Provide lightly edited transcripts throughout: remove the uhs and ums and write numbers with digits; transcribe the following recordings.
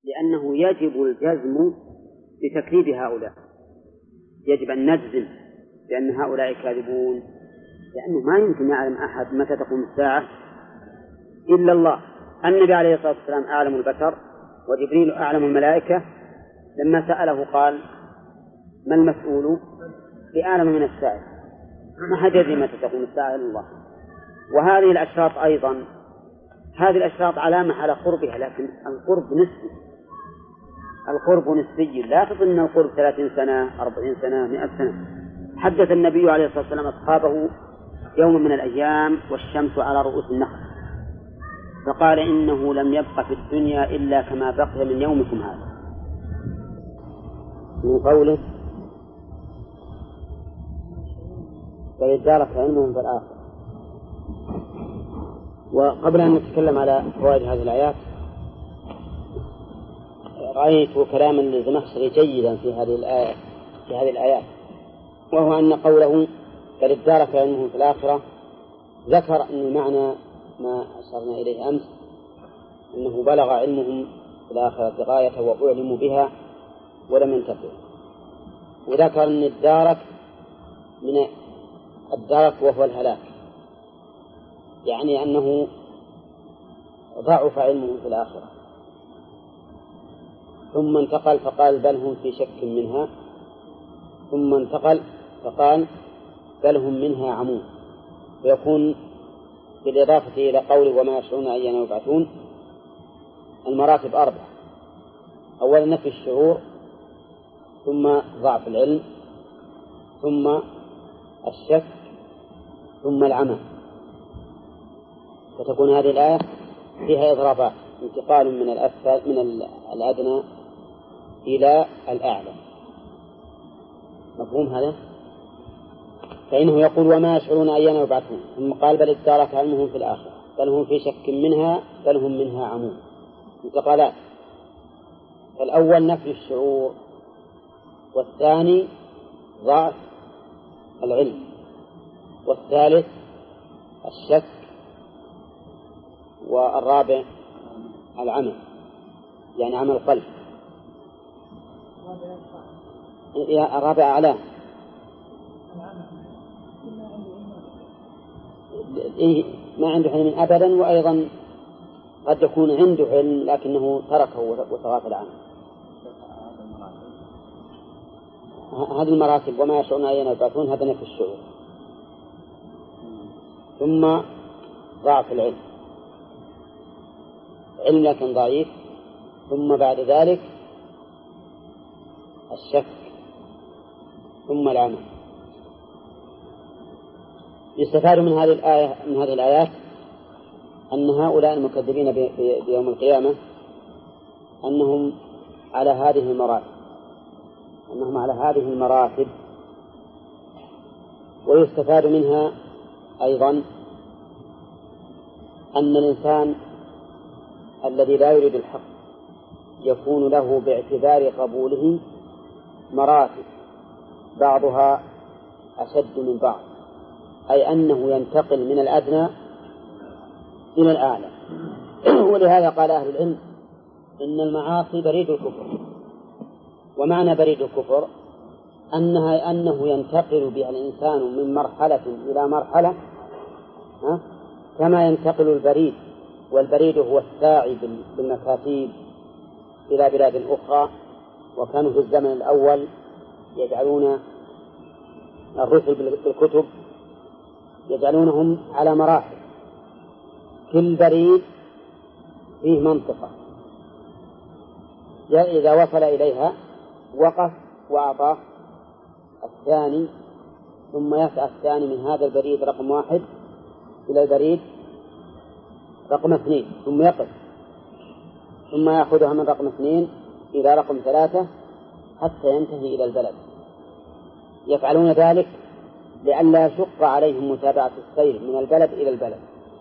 لأنه يجب الجزم بتكذيب هؤلاء، يجب أن نجزم بأن هؤلاء كاذبون، لأنه ما يمكن يعلم أحد متى تقوم الساعة إلا الله. النبي عليه الصلاة والسلام أعلم البشر، وجبريل أعلم الملائكة. لما سأله قال: ما المسؤول بأعلم من السائل؟ ما حد يدري متى تقوم الساعة إلا الله. وهذه الأشراط أيضا، هذه الأشراط علامة على قربها، لكن القرب نسبي، القرب نسبي، لا تظن القرب 30 سنة 40 سنة 100 سنة. حدث النبي عليه الصلاة والسلام أصحابه يوم من الأيام والشمس على رؤوس النخل، فقال: إنه لم يبق في الدنيا إلا كما بقي من يومكم هذا، من قوله: فليدارك علمهم في الآخرة. وقبل أن نتكلم على فوائد هذه الآيات، رأيت كلاما للزمخشري جيدا في هذه الآيات، وهو أن قوله فليدارك علمهم في الآخرة ذكر أن المعنى ما أشرنا إليه أمس، أنه بلغ علمهم في الآخرة غاية وأعلموا بها ولم ينتفعوا. وذكر أن الدارك من الدرك وهو الهلاك، يعني أنه ضعف علمهم في الآخرة. ثم انتقل فقال: بل هم في شك منها. ثم انتقل فقال: بل هم منها عمون. ويكون بالإضافة إلى قوله وما يشعرون أيان يبعثون المراتب 4: أولا نفي الشعور، ثم ضعف العلم، ثم الشك، ثم العمى. فتكون هذه الآية فيها إضرابات، انتقال من الأدنى إلى الأعلى. مفهوم هذا؟ فإنه يقول وما يشعرون أيان يبعثون، ثم قال بل ادارك علمهم في الآخرة، بل هم في شك منها، بل هم منها عمون. انتقالات: الأول نفي الشعور، والثاني ضعف العلم، والثالث الشك، والرابع العمى، يعني عمى القلب. الرابع أعلاه، ما عنده علم أبدا، وأيضا قد يكون عنده علم لكنه تركه وتغافل عنه. هذه المراتب وما يشعرون أيان يبعثون، هذا نفي الشعور، ثم ضعف العلم، علم لكن ضعيف، ثم بعد ذلك الشك، ثم العمى. يستفاد من هذه الآيات أن هؤلاء المكذبين بيوم القيامة أنهم على هذه المراتب، ويستفاد منها أيضا أن الإنسان الذي لا يريد الحق يكون له باعتبار قبوله مراتب، بعضها أشد من بعض، أي أنه ينتقل من الأدنى إلى الأعلى. ولهذا قال أهل العلم إن المعاصي بريد الكفر. ومعنى بريد الكفر أنه ينتقل بها الإنسان من مرحلة إلى مرحلة، كما ينتقل البريد، والبريد هو الساعي بالمكاتيب إلى بلاد أخرى. وكانوا في الزمن الأول يجعلون الرسل بالكتب يجعلونهم على مراحل، كل بريد فيه منطقة، إذا وصل إليها وقف وأعطاه الثاني، ثم يسعى الثاني من هذا البريد رقم 1 إلى البريد رقم 2، ثم يقف، ثم يأخذها من رقم 2 إلى رقم 3 حتى ينتهي إلى البلد. يفعلون ذلك لئلا يشق عليهم متابعة السير من البلد إلى البلد،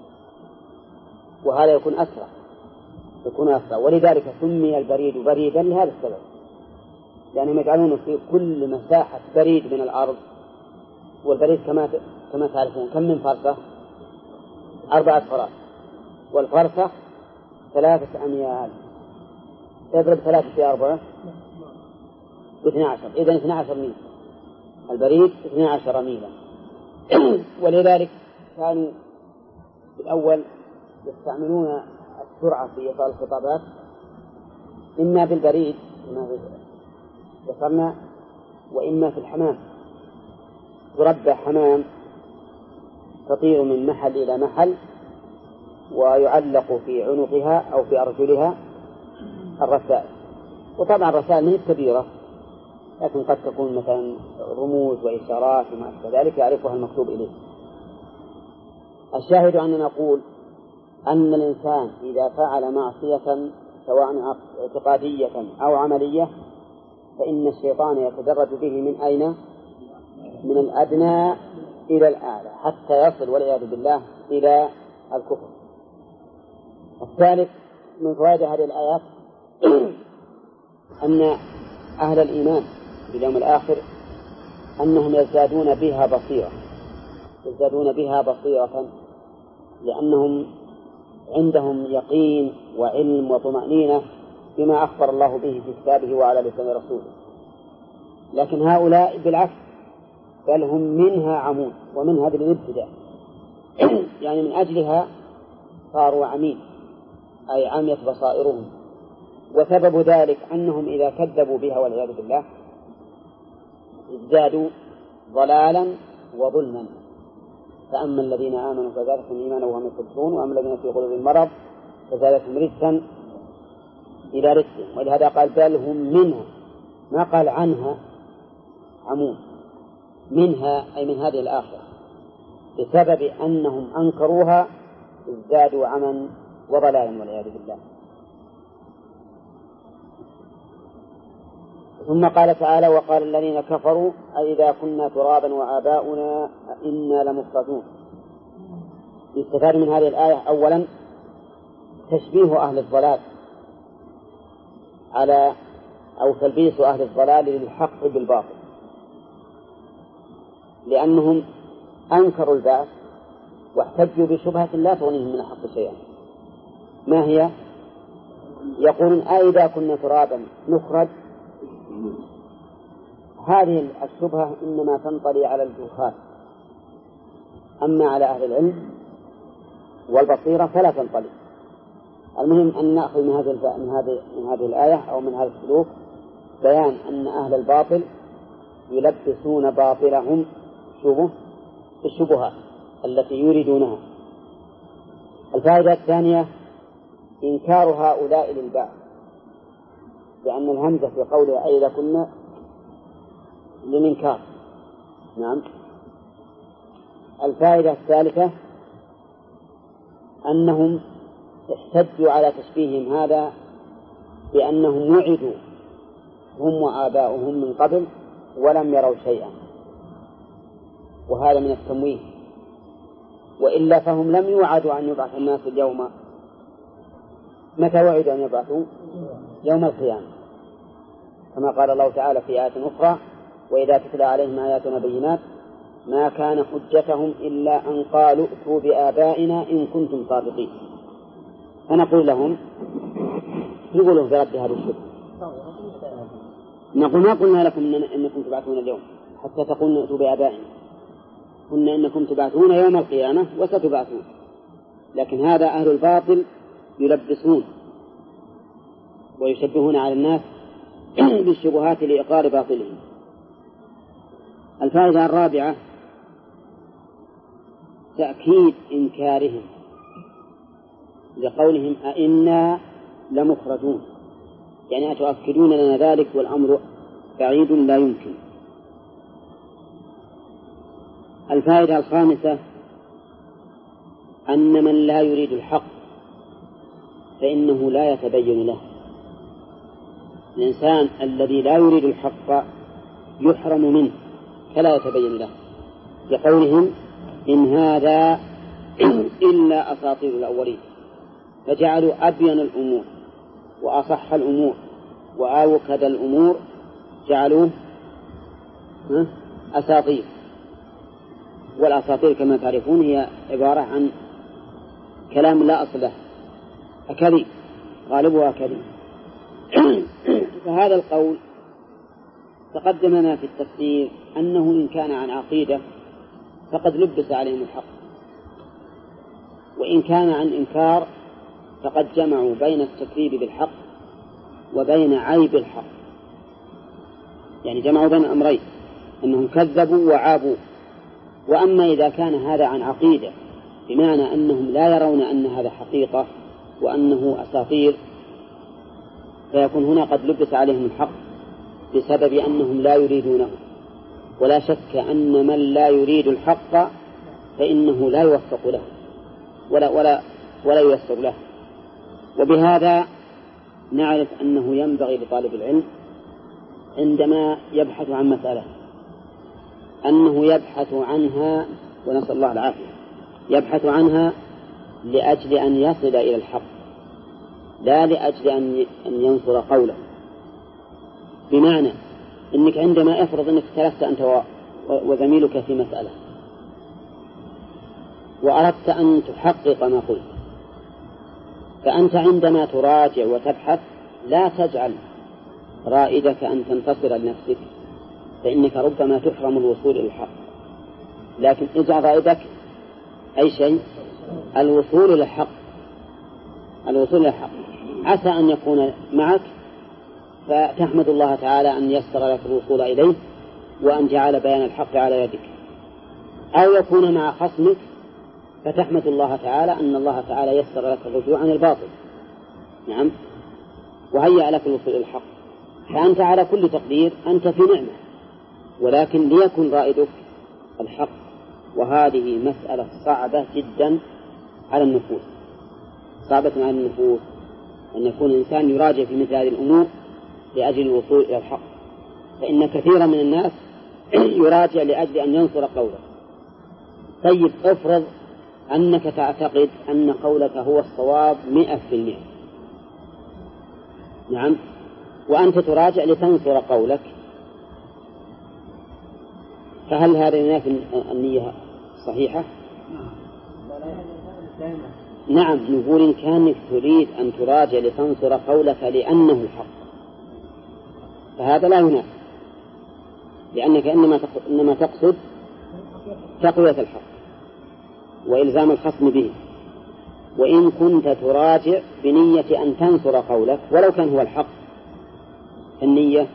وهذا يكون أسرع. ولذلك سمي البريد بريدا لهذا السبب، لأنهم يجعلون في كل مساحة بريد من الأرض. والبريد كما تعرفون كم من فرسخ؟ 4 فراسخ، والفرسخ 3 أميال. اضرب 3 في 4 12، إذن 12 ميل. البريد 12 ميلا. ولذلك كانوا في الأول يستعملون السرعة في إيصال الخطابات إما بالبريد كما ذكرنا، وإما في الحمام. تربى حمام تطير من محل إلى محل، ويعلق في عنقها أو في أرجلها الرسائل. وطبعا الرسائل هي كبيرة، لكن قد تكون مثلا رموز وإشارات وما أشبه ذلك يعرفها المكتوب إليه. الشاهد أننا نقول أن الإنسان إذا فعل معصية سواء اعتقادية أو عملية فإن الشيطان يتدرج به من أين؟ من الأدنى إلى الأعلى حتى يصل والعياذ بالله إلى الكفر. الثالث من فوائد هذه الآيات أن أهل الإيمان باليوم الآخر أنهم يزدادون بها بصيرة لأنهم عندهم يقين وعلم وطمأنينة بما أخبر الله به في كتابه وعلى لسان رسوله. لكن هؤلاء بالعكس، بل هم منها عمون، ومن هذه الابتداء يعني من أجلها صاروا عمين، أي عميت بصائرهم. وسبب ذلك أنهم إذا كذبوا بها والعياذ بالله ازدادوا ضلالا وظلما. فأما الذين آمنوا فزادتهم إيمانا وهم يصدقون، وأما الذين في قلوبهم مرض فزادتهم رجسا إلى رجسهم. ولهذا قال بل هم منها، ما قال عنها عمون، منها أي من هذه الآخرة، بسبب أنهم أنكروها ازدادوا عما وضلالا والعياذ بالله. ثم قال تعالى وقال الذين كفروا أئذا كنا ترابا وآباؤنا أئنا لمخرجون. يستفاد من هذه الآية أولا تشبيه أهل الضلال على أو تلبيس أهل الضلال للحق بالباطل، لأنهم أنكروا البعث واحتجوا بشبهة لا تغنيهم من الحق شيئا. ما هي؟ يقولون أئذا كنا ترابا نخرج. هذه الشبهة إنما تنطلي على الجهال، أما على أهل العلم والبصيرة فلا تنطلي. المهم أن نأخذ من هذه الآية أو من هذا السلوك بيان أن أهل الباطل يلبسون باطلهم الشبهات التي يريدونها. الفائدة الثانية إنكار هؤلاء للبعث، لأن الهمزة في قوله أئذا كنا للإنكار. نعم. الفائدة الثالثة أنهم احتجوا على تشبيههم هذا بأنهم وعدوا هم وآباؤهم من قبل ولم يروا شيئا، وهذا من التمويه. وإلا فهم لم يوعدوا أن يبعث الناس اليوم. متى وعدوا أن يبعثوا؟ يوم القيامة، كما قال الله تعالى في آية أخرى وإذا تتلى عليهم آياتنا بينات ما كان حجتهم إلا أن قالوا ائتوا بآبائنا إن كنتم صادقين. فنقول لهم يقولون في رد هذا الشبه، نقول ما قلنا لكم إنكم تبعثون اليوم حتى تقولوا ائتوا بآبائنا، قلنا إنكم تبعثون يوم القيامة وستبعثون. لكن هذا أهل الباطل يلبسون ويشبهون على الناس بالشبهات لإقرار باطلهم. الفائدة الرابعة تأكيد إنكارهم لقولهم أئنا لمخرجون، يعني أتؤكدون لنا ذلك والأمر بعيد لا يمكن. الفائدة الخامسة أن من لا يريد الحق فإنه لا يتبين له. الإنسان الذي لا يريد الحق يحرم منه فلا يتبين له، لقولهم إن هذا إلا أساطير الأولين، فجعلوا أبين الأمور وأصح الأمور وأوكد الأمور جعلوه أساطير. والأساطير كما تعرفون هي عبارة عن كلام لا أصل له، أكاذيب غالبها أكاذيب. فهذا القول تقدم لنا في التفسير أنه إن كان عن عقيدة فقد لبس عليهم الحق، وإن كان عن إنكار فقد جمعوا بين التكذيب بالحق وبين عيب الحق، يعني جمعوا بين الأمرين أنهم كذبوا وعابوا. وأما إذا كان هذا عن عقيدة بمعنى أنهم لا يرون أن هذا حقيقة وأنه أساطير، فيكون هنا قد لبس عليهم الحق بسبب أنهم لا يريدونه. ولا شك أن من لا يريد الحق فإنه لا يوفق له ولا ييسر له. وبهذا نعرف أنه ينبغي لطالب العلم عندما يبحث عن مسألة أنه يبحث عنها، ونسأل الله العافية، يبحث عنها لأجل أن يصل إلى الحق لا لأجل أن ينصر قوله. بمعنى أنك عندما افرض أنك اختلفت أنت وزميلك في مسألة وأردت أن تحقق ما قلت، فأنت عندما تراجع وتبحث لا تجعل رائدك أن تنتصر لنفسك، فإنك ربما تحرم الوصول إلى الحق، لكن اجعل رائدك أي شيء الوصول إلى الحق. الوصول إلى الحق عسى أن يكون معك فتحمد الله تعالى أن يسر لك الوصول إليه وأن جعل بيان الحق على يدك، أو يكون مع خصمك فتحمد الله تعالى أن الله تعالى يسر لك الرجوع عن الباطل. نعم، وهيأ لك الوصول إلى الحق، فأنت على كل تقدير أنت في نعمة، ولكن ليكن رائدك الحق. وهذه مسألة صعبة جدا على النفوس، صعبة على النفوس أن يكون الإنسان يراجع في مثل هذه الأمور لأجل الوصول إلى الحق، فإن كثيرا من الناس يراجع لأجل أن ينصر قوله. طيب افرض أنك تعتقد أن قولك هو الصواب 100%، نعم، وأنت تراجع لتنصر قولك، فهل هذه النية صحيحة؟ نعم، نقول إن كانك تريد أن تراجع لتنصر قولك لأنه الحق فهذا لا ينافي، لأنك إنما تقصد تقوية الحق وإلزام الخصم به. وإن كنت تراجع بنية أن تنصر قولك ولو كان هو الحق، النية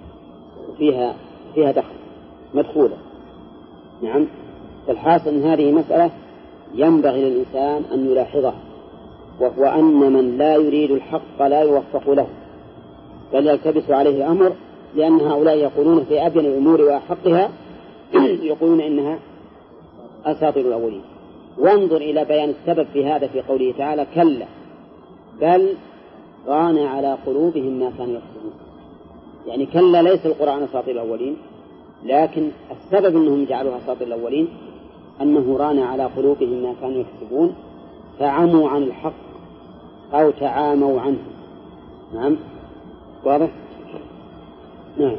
فيها دخل مدخولة. نعم، فالحاصل أن هذه مسألة ينبغي للإنسان أن يلاحظها، وهو أن من لا يريد الحق لا يوفق له، بل يلتبس عليه الأمر، لأن هؤلاء يقولون في أبين الأمور وأحقها يقولون إنها أساطير الأولين. وانظر إلى بيان السبب في هذا في قوله تعالى: كلا بل ران على قلوبهم ما كانوا يكسبون. يعني كلا ليس القرآن أساطير الأولين، لكن السبب أنهم جعلوها أساطير الأولين أنه ران على قلوبهم ما كانوا يكسبون، فعموا عن الحق أو تعاموا عنه. نعم، واضح؟ نعم،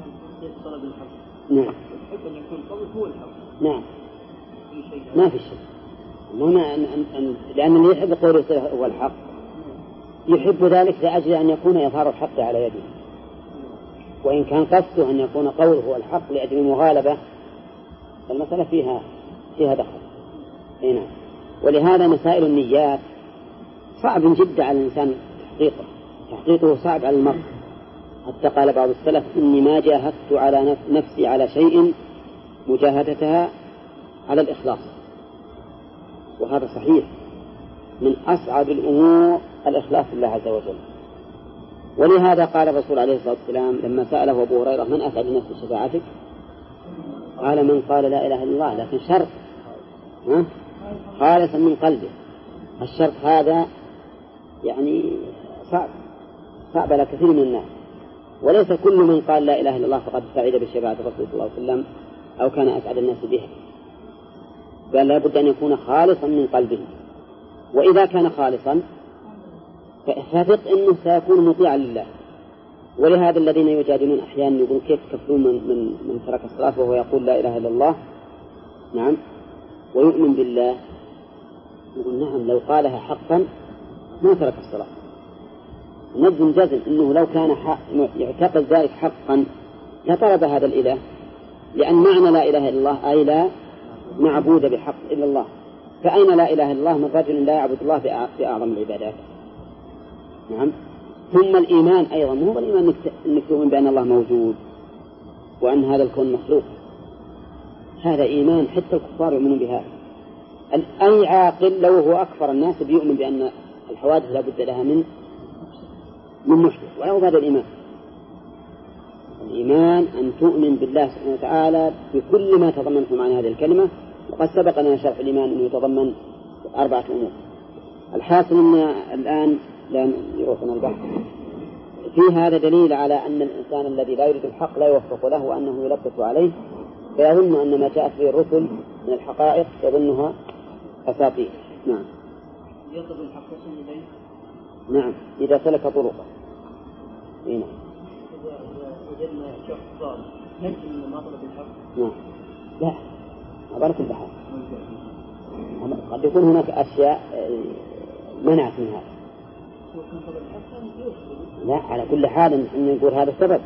نعم، نعم، ما في شيء، لأن اللي يحب قوله هو الحق يحب ذلك لأجل أن يكون يظهر الحق على يده، وإن كان قصده أن يكون قوله هو الحق لأجل المغالبة فالمسألة فيها دخل. نعم، ولهذا مسائل النيات صعب جدا على الإنسان تحقيقه صعب على المرء، حتى قال بعض السلف: إني ما جاهدت على نفسي على شيء مجاهدتها على الإخلاص. وهذا صحيح، من أصعب الأمور الإخلاص لله عز وجل. ولهذا قال الرسول عليه الصلاة والسلام لما سأله أبو هريرة: من أسعد الناس بشفاعتك؟ قال: من قال لا إله إلا الله، لكن شرط خالصا من قلبه. الشرط هذا يعني صعب على كثير من الناس، وليس كل من قال لا إله إلا الله فقد سعد بشفاعة الرسول صلى الله عليه وسلم أو كان أسعد الناس بها، بل لا بد أن يكون خالصا من قلبه. وإذا كان خالصا فثق أنه سيكون مطيعا لله. ولهذا الذين يجادلون أحيانا يقولون: كيف كفرون من ترك الصلاة وهو يقول لا إله إلا الله، نعم، ويؤمن بالله؟ يقول: نعم، لو قالها حقا ما ترك الصلاة، نجزم جزم أنه لو كان يعتقد ذلك حقا لطلب هذا الإله، لأن معنى لا إله إلا الله أي لا معبود بحق إلا الله. فأين لا إله إلا الله من رجل لا يعبد الله في أعظم العبادات؟ نعم. ثم الإيمان أيضا مو هو الإيمان أنك تؤمن بأن الله موجود وأن هذا الكون مخلوق، هذا إيمان حتى الكفار يؤمنون بهذا. أي عاقل لو هو أكثر الناس بيؤمن بأن الحوادث لا بد لها من محدث، ولا هو هذا الإيمان. الإيمان أن تؤمن بالله سبحانه وتعالى بكل ما تضمنه معنى هذه الكلمة، وقد سبق لنا شرح الإيمان أنه يتضمن 4 أمور. الحاصل أن الآن لا يروحنا البحث في هذا دليل على أن الإنسان الذي لا يريد الحق لا يوفق له، وأنه يلبس عليه فيظن أن ما جاءت به الرسل من الحقائق يظنها أساطير. نعم. يطلب الحق إليه. نعم إذا سلك طرقه. نعم. إذا وجدنا شخص ضال نجم من ما طلب الحق. نعم. لا أبارك البحث. قد يكون هناك أشياء منعت من هذا. لا على كل حال إن نقول هذا السبب.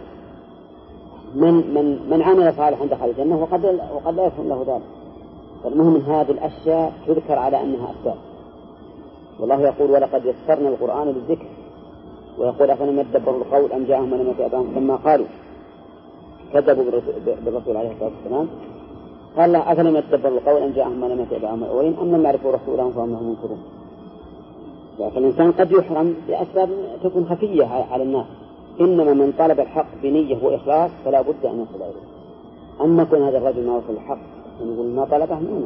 من عمل صالحا دخل الجنة وقد لا يكون له ذلك. فالمهم من هذه الأشياء تذكر على أنها أسباب. والله يقول ولقد يسرنا القرآن للذكر، ويقول أفلم يدبروا القول أم جاءهم ما لم يأت آباءهم لما قالوا كذبوا بالرسول عليه الصلاة والسلام. قال لا أفلم يدبروا القول أم جاءهم ما لم يأت آباءهم الأولين أم لم يعرفوا رسولهم فهم له منكرون. فالإنسان قد يحرم بأسباب تكون خفية على الناس، إنما من طلب الحق بنية وإخلاص فلا بد أن يصل إليه. أما كون هذا الرجل ما وصل الحق نقول ما طلبه منه.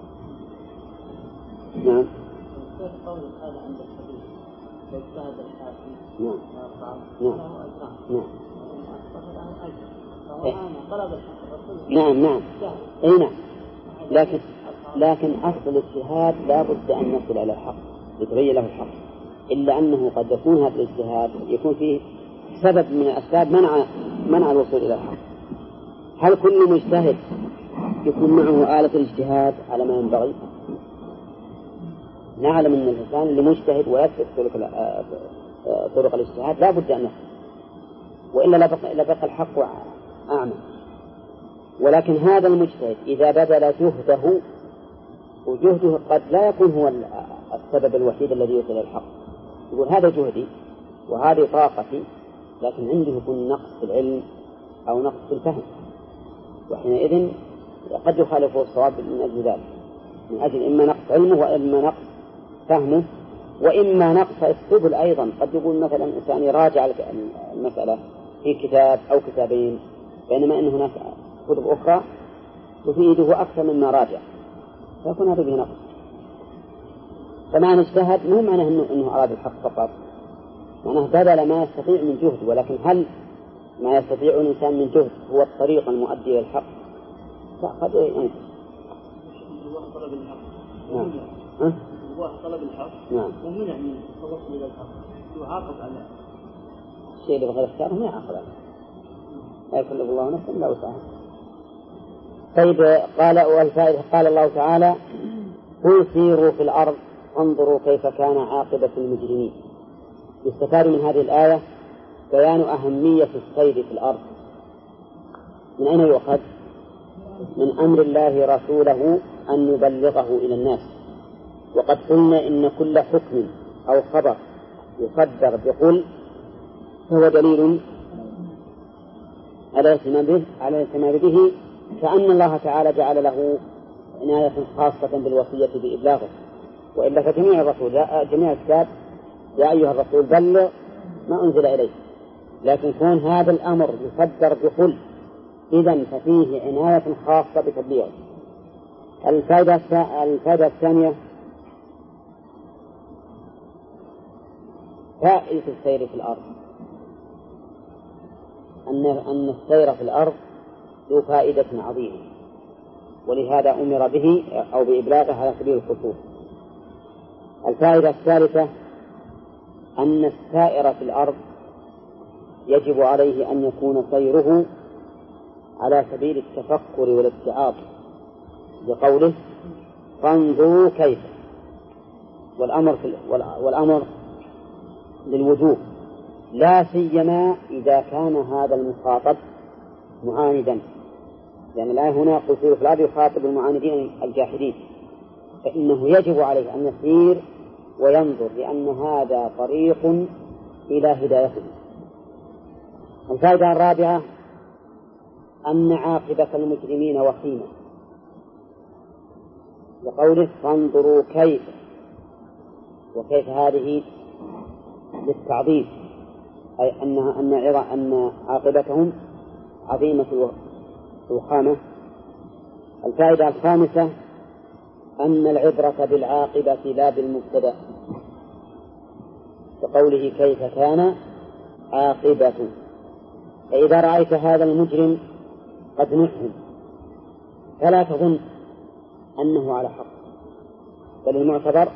نعم. نعم. أي نعم. لكن أصل الاجتهاد لا بد أن يصل إلى الحق يتبين له الحق، إلا أنه قد يكون هذا الاجتهاد يكون فيه سبب من الأسباب منع الوصول إلى الحق. هل كل مجتهد يكون معه آلة الاجتهاد على ما ينبغي؟ نعلم أن الإنسان اللي مجتهد ويثبت طرق الاجتهاد لا بد أن يصل، وإلا لبقى الحق أعمى. ولكن هذا المجتهد إذا بذل جهده، وجهده قد لا يكون هو السبب الوحيد الذي يوصل إلى الحق، يقول هذا جهدي وهذه طاقتي، لكن عنده يكون نقص في العلم أو نقص في الفهم، وحينئذ قد يخالفه الصواب من أجل ذلك، من أجل إما نقص علمه وإما نقص فهمه وإما نقص السبل أيضا. قد يقول مثلا إنسان يراجع المسألة في كتاب أو كتابين، بينما أن هناك كتب أخرى تفيده أكثر مما راجع، فيكون هذا به نقص. فمعنى اجتهد مو معناه أنه أراد الحق فقط، معناه بذل ما يستطيع من جهد، ولكن هل ما يستطيع الإنسان من جهد هو الطريق المؤدي إلى الحق؟ لا، قد ينقص. طلب الحق. نعم. هو طلب الحق. نعم. ومنع من التوصل إلى الحق، يعاقب على الشيء اللي بغير اختاره ما يعاقب عليه، لا يكلف الله نفسا إلا وسعها. طيب والفائدة قال الله تعالى قل سيروا في الأرض انظروا كيف كان عاقبة المجرمين. يستفاد من هذه الآية بيان أهمية السير في الأرض. من أين يؤخذ؟ من أمر الله رسوله أن يبلغه إلى الناس. وقد قلنا إن كل حكم أو خبر يصدر بقل فهو دليل على الاهتمام به، كأن الله تعالى جعل له عناية خاصة بالوصية بإبلاغه. وإلا فجميع الرسول جميع الكتاب يا أيها الرسول بلغ ما أنزل إليه، لكن كون هذا الأمر يصدر بقل إذن ففيه عناية خاصة بتبليغه. الفائدة الثانية فائدة السير في الأرض، أن السير في الأرض ذو فائدة عظيمة، ولهذا أمر به أو بإبلاغه على سبيل الخصوص. الفائدة الثالثة أن السائر في الأرض يجب عليه أن يكون سيره على سبيل التفكر والاتعاظ، بقوله فانظروا كيف، والأمر للوجوب لا سيما إذا كان هذا المخاطب معاندا، لأن الآية هنا قل سيروا في الأرض يخاطب المعاندين الجاحدين، فإنه يجب عليه أن يسير وينظر، لأن هذا طريق إلى هدايته. الفائدة الرابعة أن عاقبة المجرمين وخيمة، وقوله فانظروا كيف، وكيف هذه للتعظيم، أي أن عاقبتهم عظيمة الوخامة. الفائدة الخامسة أن العبرة بالعاقبة لا بالمبتدأ، كقوله كيف كان عاقبة، فإذا رأيت هذا المجرم قد نحن فلا تظن أنه على حق، بل المعتبر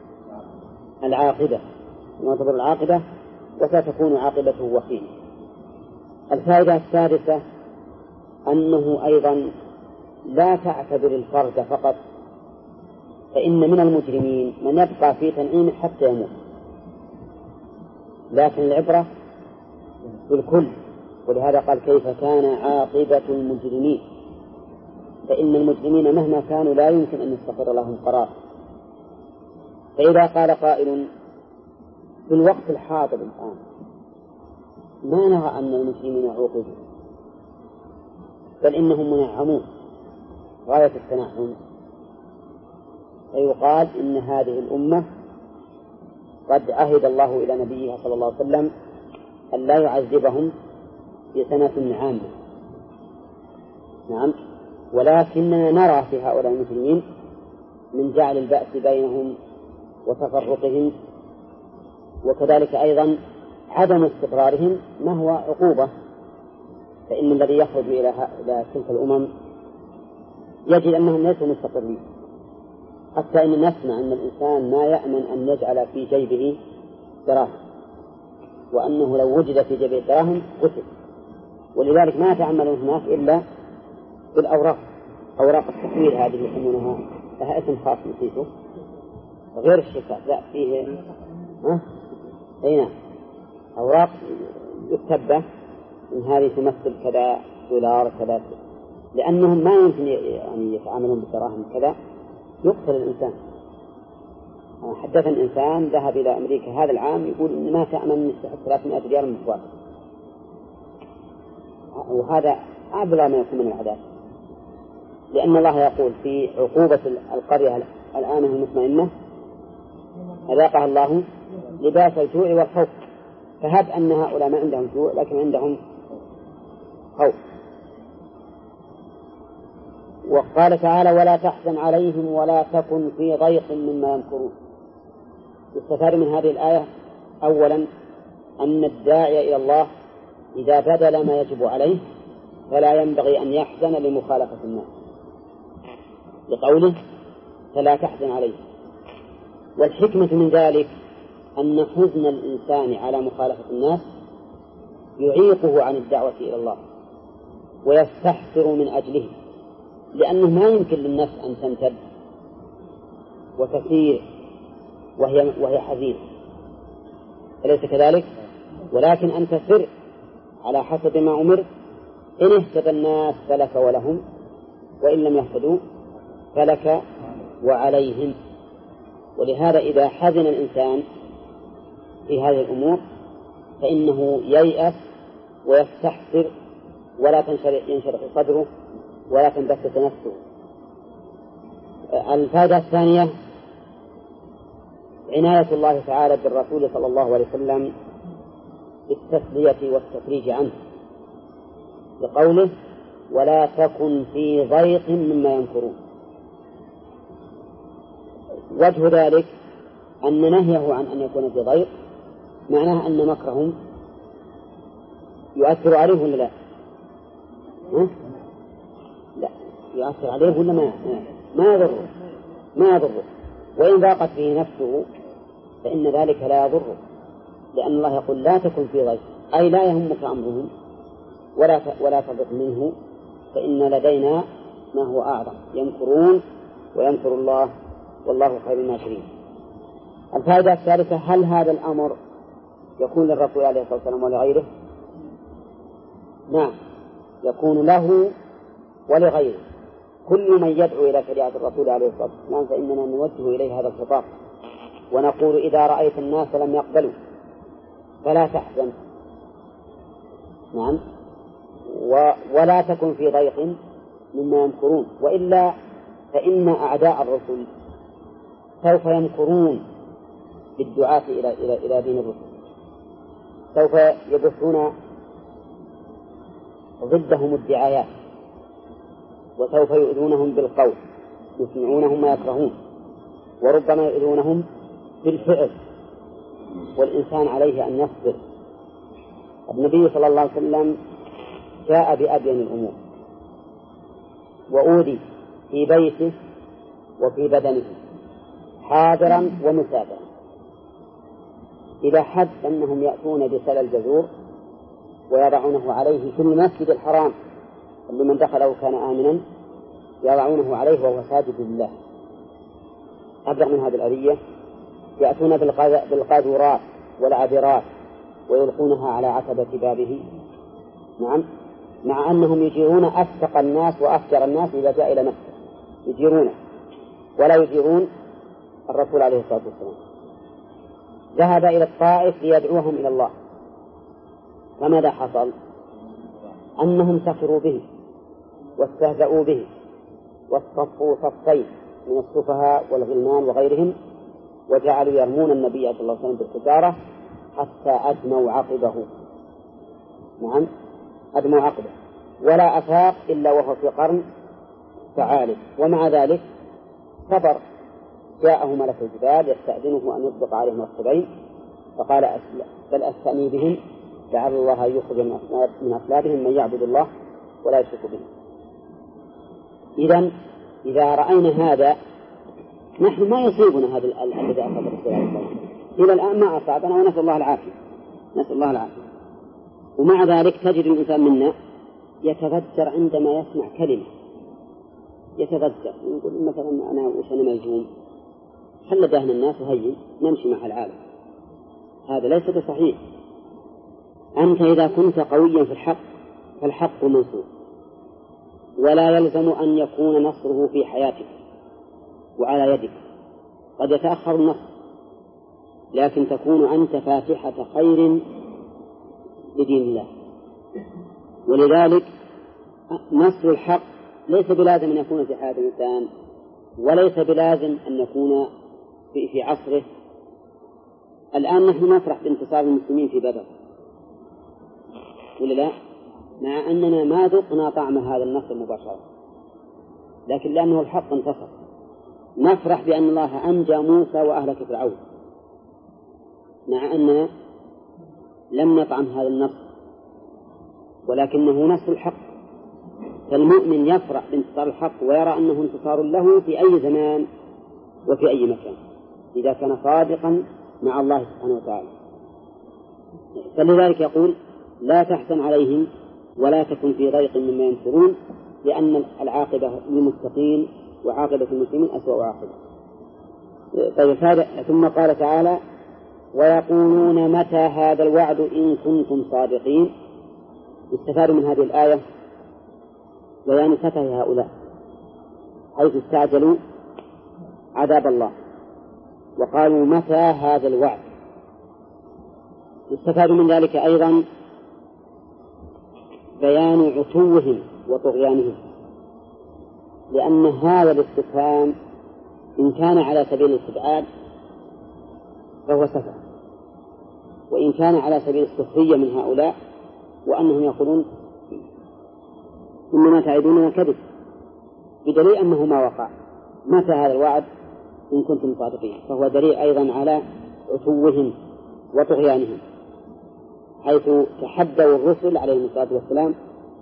العاقبة، وستكون عاقبته وخيمة. الفائدة السادسة أنه أيضا لا تعتبر الفرد فقط، فإن من المجرمين من يبقى في تنعيم حتى يموت، لكن العبرة بالكل، ولهذا قال كيف كان عاقبة المجرمين، فإن المجرمين مهما كانوا لا يمكن أن يستقر لهم قرار. فإذا قال قائل في الوقت الحاضر الآن ما نرى أن المجرمين عوقبوا، بل إنهم منعمون غاية التنعم، فيقال إن هذه الأمة قد عهد الله إلى نبيه صلى الله عليه وسلم أن لا يعذبهم في سنة عامة. نعم، ولكننا نرى في هؤلاء المجرمين من جعل البأس بينهم وتفرقهم، وكذلك أيضا عدم استقرارهم ما هو عقوبة، فإن الذي يخرج إلى تلك الأمم يجد أنهم ليسوا مستقرين، حتى إن نسمع أن الإنسان ما يأمن أن يجعل في جيبه دراهم، وأنه لو وجد في جيبه دراهم قتل، ولذلك ما يتعاملون هناك إلا بالأوراق، أوراق التحويل هذه يسمونها، لها اسم خاص نسيته غير الشيكات، لا فيه أين أوراق يكتب إن هذه تمثل كذا دولار كذا، لأنهم ما يمكن يعني يتعاملون بالدراهم كذا، يقتل الإنسان. حدث إنسان ذهب إلى أمريكا هذا العام يقول إن ما تأمن يستحق 300 ريال من الفوائد، وهذا أبلغ ما يكون من العذاب، لأن الله يقول في عقوبة القرية الآمنة المطمئنة أذاقها الله لباس الجوع والخوف، فهب أن هؤلاء ما عندهم جوع لكن عندهم خوف. وقال تعالى ولا تحزن عليهم ولا تكن في ضيق مما يمكرون. يستفاد من هذه الآية أولا أن الداعي إلى الله إذا بدل ما يجب عليه فلا ينبغي أن يحزن لمخالفة الناس، لقوله فلا تحزن عليه. والحكمة من ذلك أن حزن الإنسان على مخالفة الناس يعيقه عن الدعوة إلى الله ويستحسر من أجله، لأنه ما يمكن للنفس أن تمتد وتسير وهي حزينة، أليس كذلك؟ ولكن أن تسر على حسب ما أمر، إن اهتدى الناس فلك ولهم، وإن لم يهتدوا فلك وعليهم. ولهذا إذا حزن الإنسان في هذه الأمور فإنه ييأس ويستحسر ولا ينشرح صدره ولا تنبسط نفسه. الفائدة الثانية عناية الله تعالى بالرسول صلى الله عليه وسلم بالتسلية والتفريج عنه، لقوله ولا تكن في ضيق مما يمكرون. وجه ذلك أن نهيه عن أن يكون في ضيق معناه أن مكرهم يؤثر عليه ولا لا؟ لا يؤثر عليه ولا ما يضره، وإن ضاقت به نفسه فإن ذلك لا يضره، لأن الله يقول لا تكن في ضيق، أي لا يهمك أمرهم ولا تضق منه، فإن لدينا ما هو أعظم، يمكرون ويمكر الله والله خير الماكرين. الفائدة الثالثة هل هذا الأمر يكون للرسول عليه الصلاة والسلام ولغيره؟ نعم، يكون له ولغيره. كل من يدعو إلى شريعة الرسول عليه الصلاة والسلام فإننا نوجه إليه هذا الخطاب ونقول: إذا رأيت الناس لم يقبلوا فلا تحزن، نعم، ولا تكن في ضيق مما يمكرون، وإلا فإن أعداء الرسل سوف يمكرون بالدعاة إلى دين الرسل، سوف يبثون ضدهم الدعايات، وسوف يؤذونهم بالقول، يسمعونهم ما يكرهون، وربما يؤذونهم بالفعل، والإنسان عليه أن يصبر. النبي صلى الله عليه وسلم جاء بأبين الأمور وأوذي في بيته وفي بدنه حاضرا ومسافرا. إذا حد أنهم يأتون بسل الجزور ويضعونه عليه في المسجد الحرام اللي من دخله كان آمنا، يضعونه عليه وهو ساجد لله. أبلغ من هذه الأذية، يأتون بالقاذورات والعبرات ويلقونها على عتبة بابه، نعم، مع أنهم يجيرون أفسق الناس وأفجر الناس إذا جاء إلى مكة، يجيرونه ولا يجيرون الرسول عليه الصلاة والسلام. ذهب إلى الطائف ليدعوهم إلى الله، فماذا حصل؟ أنهم سخروا به واستهزأوا به واصطفوا صفين من السفهاء والغلمان وغيرهم، وجعلوا يرمون النبي صلى الله عليه وسلم بالحجارة حتى أدموا عقبه، نعم، أدموا عقبه، ولا أفاق إلا وهو في قرن فعالٍ. ومع ذلك صبر. جاءه ملك الجبال يستأذنه أن يطبق عليهم الصبين، فقال: بل أستأني بهم لعل الله يخرج من أصلابهم من يعبد الله ولا يشرك به. إذا رأينا هذا نحن ما يصيبنا هذا الذي أصاب الرسول عليه الصلاة والسلام إلى الآن، ما أصابنا، ونسأل الله العافية، نسأل الله العافية. ومع ذلك تجد الإنسان منا يتذكر عندما يسمع كلمة، يتذكر يقول مثلا: أنا وش أنا ملزوم، خل دهن الناس وهين نمشي مع العالم. هذا ليس بصحيح. أنت إذا كنت قويا في الحق فالحق منصور، ولا يلزم أن يكون نصره في حياتك وعلى يدك، قد يتأخر النصر، لكن تكون أنت فاتحة خير لدين الله. ولذلك نصر الحق ليس بلازم أن يكون في حياة الإنسان، وليس بلازم أن يكون في عصره. الآن نحن نفرح بانتصار المسلمين في بدر، ولا لا؟ مع أننا ما ذقنا طعم هذا النصر مباشرة، لكن لأنه الحق انتصر. نفرح بأن الله أنجى موسى وأهلك فرعون، مع أننا لم نطعم هذا النصر، ولكنه نصر الحق. فالمؤمن يفرح بانتصار الحق ويرى أنه انتصار له في أي زمان وفي أي مكان إذا كان صادقا مع الله سبحانه وتعالى. فلذلك يقول: لا تحزن عليهم ولا تكن في ضيق مما يمكرون، لأن العاقبة للمتقين وعاقبة المسلمين أسوأ عاقبة. طيب، ثم قال تعالى: ويقولون متى هذا الوعد إن كنتم صادقين. يستفاد من هذه الآية بيان سفه هؤلاء حيث استعجلوا عذاب الله وقالوا متى هذا الوعد. يستفاد من ذلك أيضا بيان عتوهم وطغيانهم، لأن هذا الاستفهام إن كان على سبيل الاستبعاد فهو سفه، وإن كان على سبيل السخرية من هؤلاء وأنهم يقولون إنما تعدوننا كذب، بدليل أنه ما وقع. متى هذا الوعد إن كنتم صادقين، فهو دليل أيضا على عتوهم وطغيانهم، حيث تحدوا الرسل عليهم الصلاة والسلام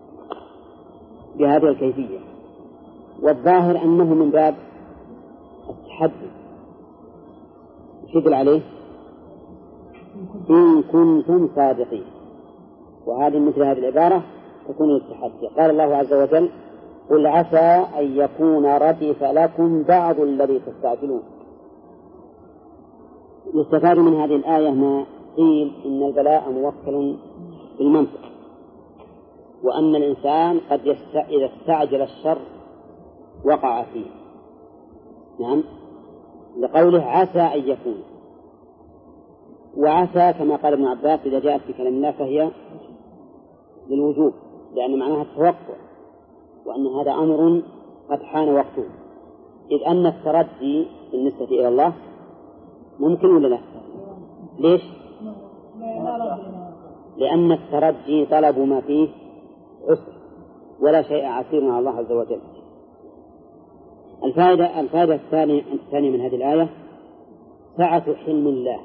بهذه الكيفية. والظاهر أنه من باب التحدي، يشدل عليه إن كنتم صادقين، وهذه مثل هذه العبارة تكون للتحدي. قال الله عز وجل: قل عسى أن يكون ردف لكم بعض الذي تستعجلون. يستفاد من هذه الآية ما قيل إن البلاء موكل بالمنطق، وأن الإنسان قد إذا استعجل الشر وقع فيه. نعم، لقوله عسى أن يكون، وعسى كما قال ابن عباس إذا جاءت في كلام الله فهي للوجوب، لأن معناها التوقع، وأن هذا أمر قد حان وقته، إذ أن الترجي بالنسبة إلى الله ممكن ولا لا؟ ليش؟ لأن الترجي طلب ما فيه عسر، ولا شيء عسير على الله عز وجل. الفائدة الثانية من هذه الآية سعة حلم الله،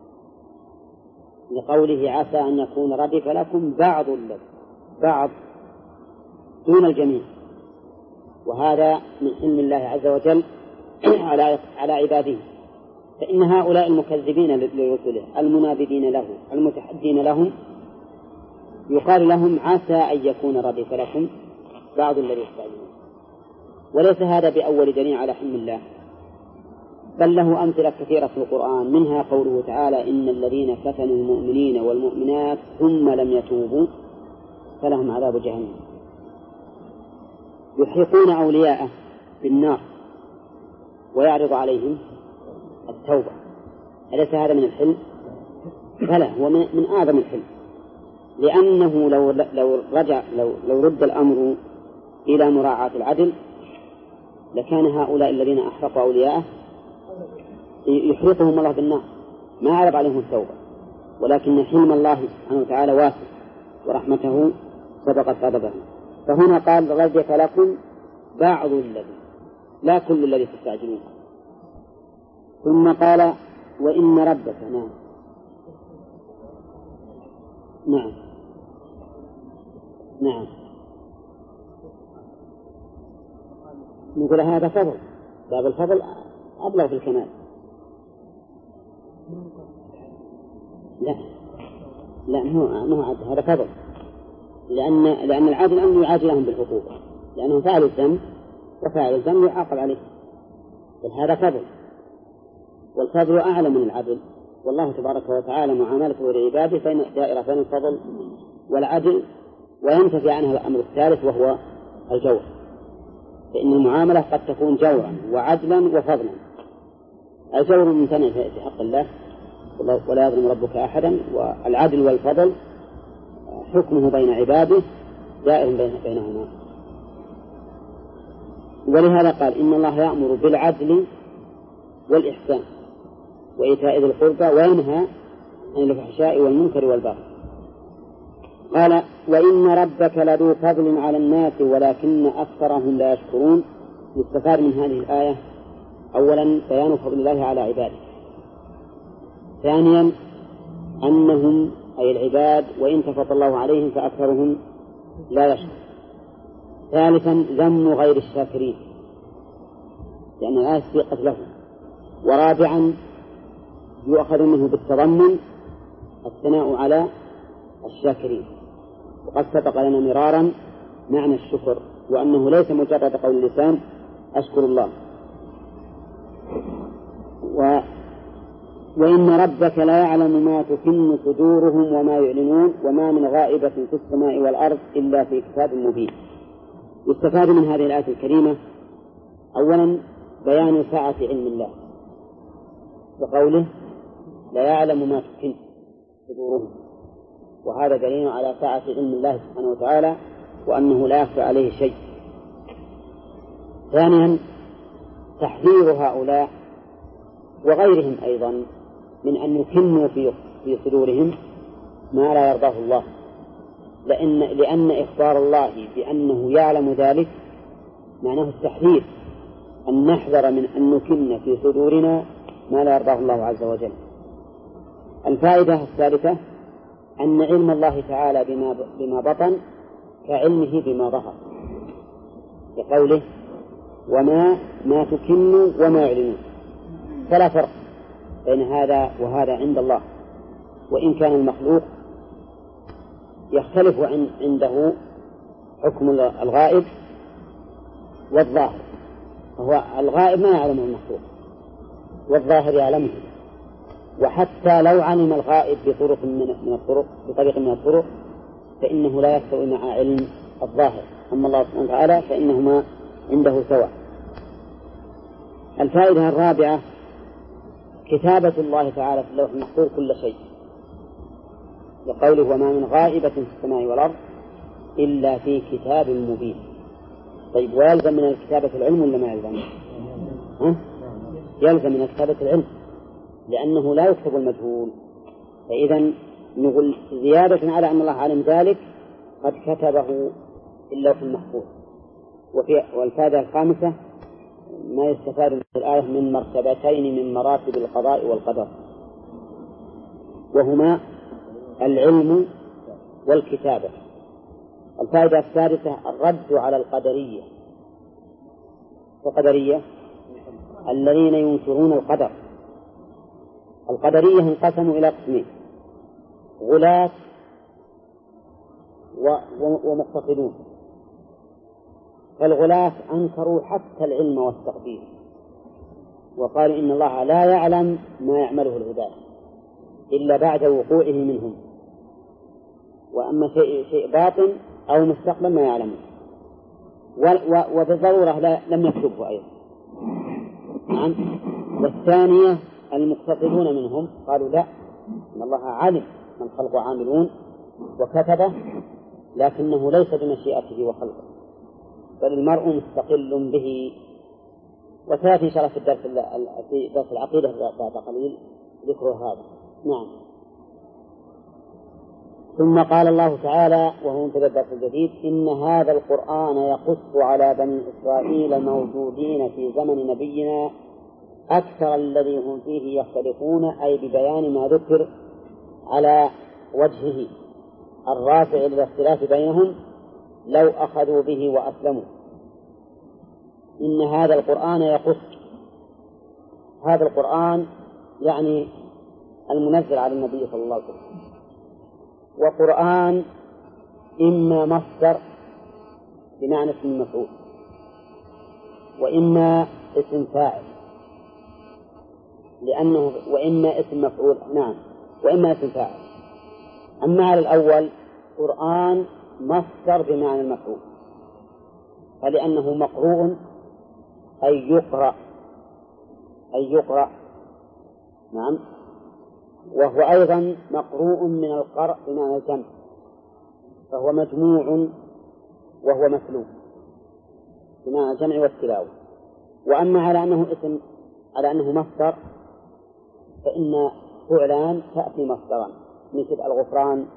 لقوله عسى أن يكون ردف لكم بعض دون الجميع، وهذا من حلم الله عز وجل على عباده. فإن هؤلاء المكذبين لرسله المنابذين له المتحدين لهم يقال لهم عسى أن يكون ردف لكم بعض الذي يستعجلون، وليس هذا بأول دليل على حلم الله، بل له أمثلة كثيرة في القرآن، منها قوله تعالى إن الذين فتنوا المؤمنين والمؤمنات ثم لم يتوبوا فلهم عذاب جهنم. يحرقون أولياءه بالنار ويعرض عليهم التوبة، أليس هذا من الحلم؟ بلى، هو من أعظم الحلم، لأنه لو رد الأمر إلى مراعاة العدل لكان هؤلاء الذين أحرقوا أولياءه يحرقهم الله بالنار، ما عرض عليهم التوبة، ولكن حلم الله سبحانه وتعالى واسع ورحمته سبقت غضبه. فهنا قال ردف لكم بعض الذي، لا كل الذي تستعجلون. ثم قال وإن ربك. نعم نقول هذا فضل، باب الفضل أبلغ في الكمال. لا مو عدل، هذا فضل، لأن العدل أن يعاجلهم بالحقوق، لأنهم فعلوا الذنب وفاعل الذنب يعاقب عليه، هذا فضل، والفضل أعلى من العدل، والله تبارك وتعالى معاملته لعباده فإن دائرة بين الفضل والعدل، وينتفي عنها الأمر الثالث وهو الجور، فإن المعاملة قد تكون جورا وعدلا وفضلا. الجور ممتنع في حق الله ولا يظلم ربك أحدا، والعدل والفضل حكمه بين عباده دائر بينهما. ولهذا قال إن الله يأمر بالعدل والإحسان وإيتاء ذي القربى وينهى عن الفحشاء والمنكر والبغي. قال وإن ربك لذو فضل على الناس ولكن أكثرهم لا يشكرون. يستفاد من هذه الآية أولا بيان فضل الله على عباده، ثانيا أنهم أي العباد وإن تفضل الله عليهم فأكثرهم لا يشكر، ثالثا ذم غير الشاكرين لأن الآية سيقت لهم، ورابعا يؤخذ منه بالتضمن الثناء على الشاكرين، وقد سبق لنا مرارا معنى الشكر وأنه ليس مجرد قول اللسان أشكر الله. وإن ربك لا يعلم ما تكن صدورهم وما يعلنون وما من غائبة في السماء والأرض إلا في كتاب مبين. يستفاد من هذه الآية الكريمة أولا بيان سعة علم الله بقوله لا يعلم ما تكن صدورهم، وهذا دليل على سعة علم الله سبحانه وتعالى وأنه لا يخفى عليه شيء. ثانيا تحذير هؤلاء وغيرهم أيضا من أن يكنوا في صدورهم ما لا يرضاه الله، لأن إخبار الله بأنه يعلم ذلك معناه التحذير، أن نحذر من أن نكن في صدورنا ما لا يرضاه الله عز وجل. الفائدة الثالثة أن علم الله تعالى بما بطن كعلمه بما ظهر، بقوله ما تكن وما يعلنون، فلا فرق بين هذا وهذا عند الله، وإن كان المخلوق يختلف عنده حكم الغائب والظاهر، فهو الغائب ما يعلمه المخلوق والظاهر يعلمه، وحتى لو علم الغائب بطريق من الطرق فإنه لا يستوي مع علم الظاهر. أما الله سبحانه وتعالى فإنهما عنده سواء. الفائدة الرابعة كتابة الله تعالى في اللوح المحفوظ كل شيء، لقوله وما من غائبة في السماء والأرض إلا في كتاب مبين. طيب ويلزم من الكتابة العلم ولا ما يلزم؟ يلزم من الكتابة العلم، لأنه لا يكتب المجهول. فإذا نقول زيادة على أن الله علم ذلك قد كتبه في اللوح المحفوظ. والفائدة الخامسة ما يستفاد من الآية من مرتبتين من مراتب القضاء والقدر، وهما العلم والكتابة. الفائدة الثالثة الرد على القدرية. القدرية الذين ينكرون القدر. القدرية انقسموا إلى قسمين: غلاة ومقتصدون. فالغلاة أنكروا حتى العلم والتقدير، وقالوا إن الله لا يعلم ما يعمله العباد إلا بعد وقوعه منهم، وأما شيء باطن أو مستقبل ما يعلمه، وبالضرورة لم يكتبه أيضا. نعم. والثانية المقتصدون منهم قالوا لا، إن الله علم من خلق عاملون وكتبه، لكنه ليس بمشيئته وخلقه، بل المرء مستقل به. وسيأتي إن شاء الله في درس العقيدة بعد قليل ذكر هذا. نعم. ثم قال الله تعالى وهو منتهى الدرس الجديد: إن هذا القرآن يقص على بني إسرائيل الموجودين في زمن نبينا أكثر الذي هم فيه يختلفون، أي ببيان ما ذكر على وجهه الرافع للاختلاف بينهم لو أخذوا به وأسلموا. إن هذا القرآن يقص. هذا القرآن يعني المنزل على النبي صلى الله عليه وسلم. وقرآن إما مصدر بمعنى اسم المفعول، وإما اسم فاعل، لأنه وإما اسم مفعول. نعم، وإما اسم فاعل. أما على الأول قرآن مصدر بمعنى المفعول، فلأنه مقروء أي يقرأ. نعم. وهو أيضا مقروء من القرء بمعنى الجمع، فهو مجموع وهو مسلوب بمعنى الجمع والتلاوة. وأما على أنه مصدر فإن فعلان تأتي مصدرا مثل الغفران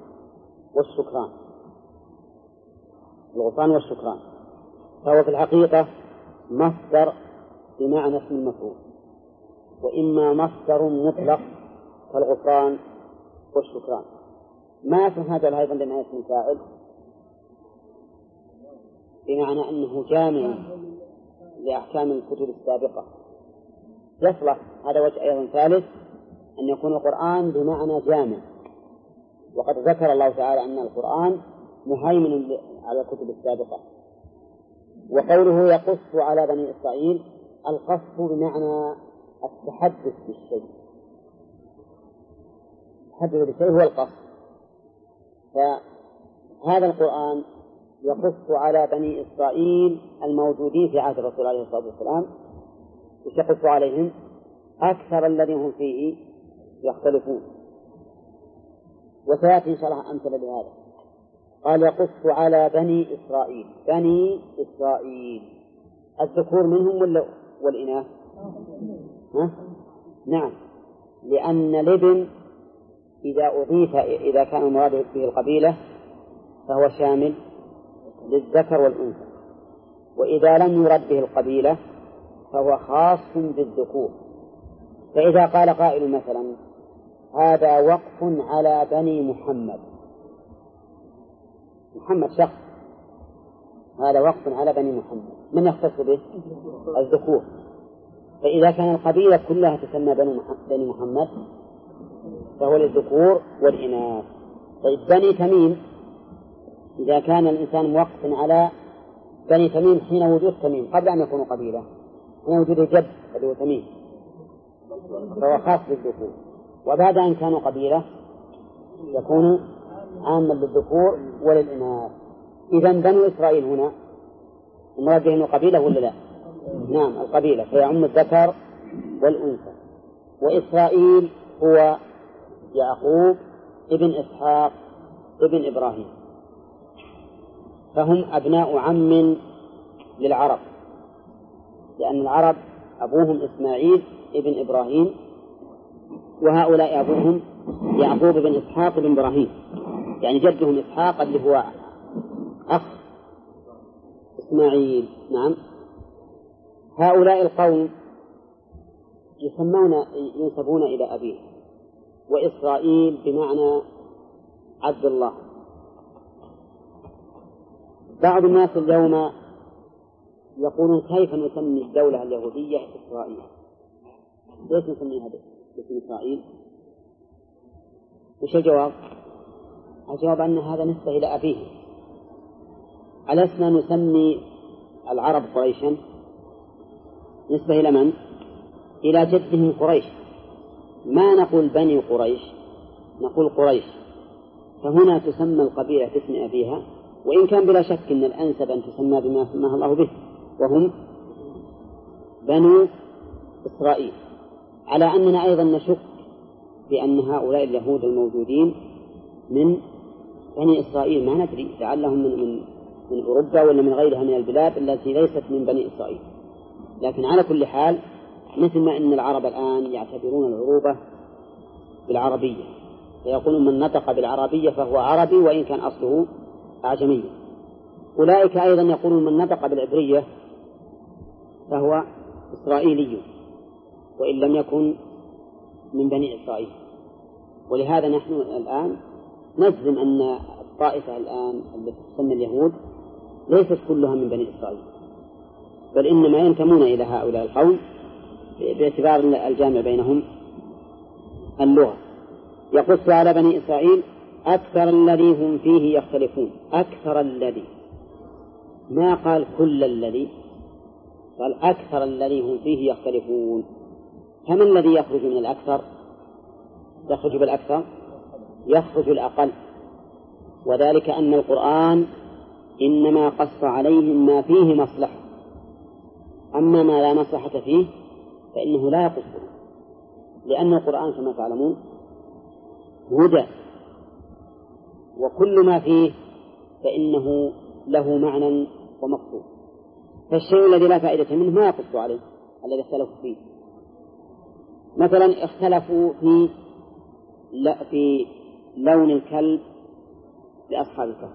والشكران. فهو في الحقيقة مصدر بمعنى اسم المفعول، وإما مصدر مطلق كالغفران والشكران. ما اسم هذا أيضا بمعنى اسم فاعل، بمعنى أنه جامع لأحكام الكتب السابقة. يصلح هذا وجه أيضا ثالث أن يكون القرآن بمعنى جامع، وقد ذكر الله تعالى أن القرآن مهيمن على الكتب السابقة. وقوله يقص على بني إسرائيل، القص بمعنى التحدث بالشيء. التحدث بالشيء هو القص. فهذا القرآن يقص على بني إسرائيل الموجودين في عهد الرسول عليه الصلاة والسلام، يقص عليهم أكثر الذي هم فيه يختلفون. وسيأتي إن شاء الله أمثلة لهذا. قال يقص على بني إسرائيل الذكور منهم والإناث؟ نعم، لأن الابن إذا كان المراد به القبيلة فهو شامل للذكر والأنثى، وإذا لم يرد به القبيلة فهو خاص بالذكور. فإذا قال قائل مثلا هذا وقف على بني محمد شخص، هذا وقف على بني محمد، من يختص به؟ الذكور. فإذا كان القبيلة كلها تسمى بني محمد فهو للذكور والإناث. طيب بني تميم، إذا كان الإنسان موقف على بني تميم حين وجود تميم قبل أن يكونوا قبيلة، حين وجود الجد الذي هو تميم، فهو خاص بالذكور. وبعد أن كانوا قبيلة يكون عاما للذكور وللإناث. إذن بنو إسرائيل هنا المراد بهم قبيلة ولا لا؟ نعم القبيلة، فيعم الذكر والأنثى. وإسرائيل هو يعقوب ابن إسحاق ابن إبراهيم، فهم أبناء عم للعرب، لأن العرب أبوهم إسماعيل ابن إبراهيم، وهؤلاء أبوهم يعقوب بن إسحاق بن إبراهيم، يعني جدهم إسحاق اللي هو أخ إسماعيل. نعم. هؤلاء القوم ينسبون إلى أبيه، وإسرائيل بمعنى عبد الله. بعض الناس اليوم يقولون كيف نسمي الدولة اليهودية إسرائيل؟ ليش نسميها باسم إسرائيل؟ وش الجواب؟ الجواب أن هذا نسبة إلى أبيه. ألسنا نسمي العرب قريشا؟ نسبة إلى من؟ إلى جدهم قريش، ما نقول بني قريش، نقول قريش. فهنا تسمى القبيلة باسم أبيها، وإن كان بلا شك أن الأنسب أن تسمى بما سماها الله به، وهم بنو إسرائيل. على أننا أيضا نشك بأن هؤلاء اليهود الموجودين من بني إسرائيل، ما ندري، لعلهم من أوروبا ولا من غيرها من البلاد التي ليست من بني إسرائيل. لكن على كل حال مثل ما أن العرب الآن يعتبرون العروبة بالعربية، فيقولون من نطق بالعربية فهو عربي وإن كان أصله أعجمي. أولئك أيضا يقولون من نطق بالعبرية فهو إسرائيلي وإن لم يكن من بني إسرائيل. ولهذا نحن الآن نجزم أن الطائفة الآن التي تسمى اليهود ليست كلها من بني إسرائيل، بل إنما ينتمون إلى هؤلاء القوم باعتبار الجامع بينهم اللغة. يقص على بني إسرائيل أكثر الذي هم فيه يختلفون. أكثر الذي، ما قال كل الذي، قال أكثر الذي هم فيه يختلفون. فما الذي يخرج من الأكثر؟ يخرج بالأكثر، يخرج الأقل، وذلك أن القرآن إنما قص عليهم ما فيه مصلحة، أما ما لا مصلحة فيه فإنه لا يقص، لأن القرآن كما تعلمون هدى، وكل ما فيه فإنه له معنى ومقصود. فالشيء الذي لا فائدة منه ما يقص عليه الذي اختلفوا فيه. مثلا اختلفوا في لون الكلب لأصحاب الكهف،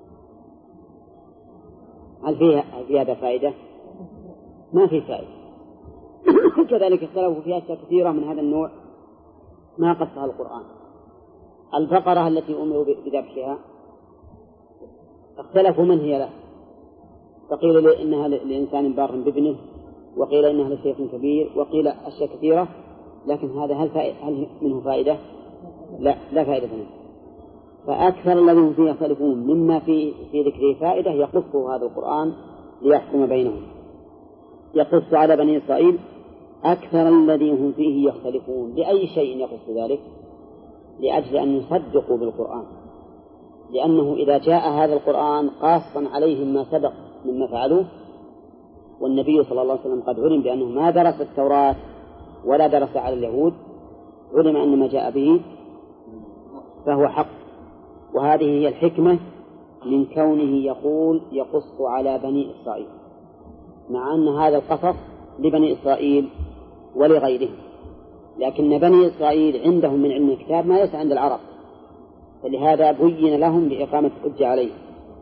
هل في هذا فائدة؟ ما في فائدة. كذلك اختلفوا في أشياء كثيرة من هذا النوع ما قصها القرآن. البقرة التي أمروا بذبحها اختلفوا من هي له، فقيل إنها لإنسان بار بابنه، وقيل إنها لشيخ كبير، وقيل أشياء كثيرة، لكن هذا هل منه فائدة؟ لا فائدة منه. فأكثر الذين فيه يختلفون مما في ذكره فائدة يقصه هذا القرآن ليحكم بينهم. يقص على بني إسرائيل أكثر الذين هم فيه يختلفون. لأي شيء يقص ذلك؟ لأجل أن يصدقوا بالقرآن، لأنه إذا جاء هذا القرآن قاصا عليهم ما سبق مما فعلوه، والنبي صلى الله عليه وسلم قد علم بأنه ما درس التوراة ولا درس على اليهود، علم أن ما جاء به فهو حق. وهذه هي الحكمة من كونه يقول يقص على بني إسرائيل، مع أن هذا القصص لبني إسرائيل ولغيرهم، لكن بني إسرائيل عندهم من علم الكتاب ما ليس عند العرب، فلهذا بين لهم بإقامة الحجة عليه.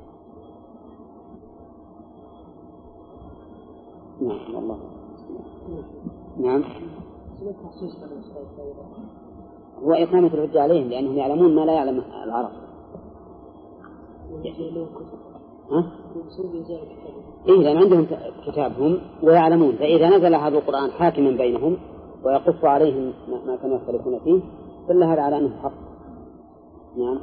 نعم والله. نعم، هو إقامة الحجة عليهم لأنهم يعلمون ما لا يعلم العرب. إيه، لأن عندهم كتابهم ويعلمون، فإذا نزل هذا القرآن حاكما بينهم ويقص عليهم ما كانوا يختلفون فيه دل هذا على أنه حق. نعم.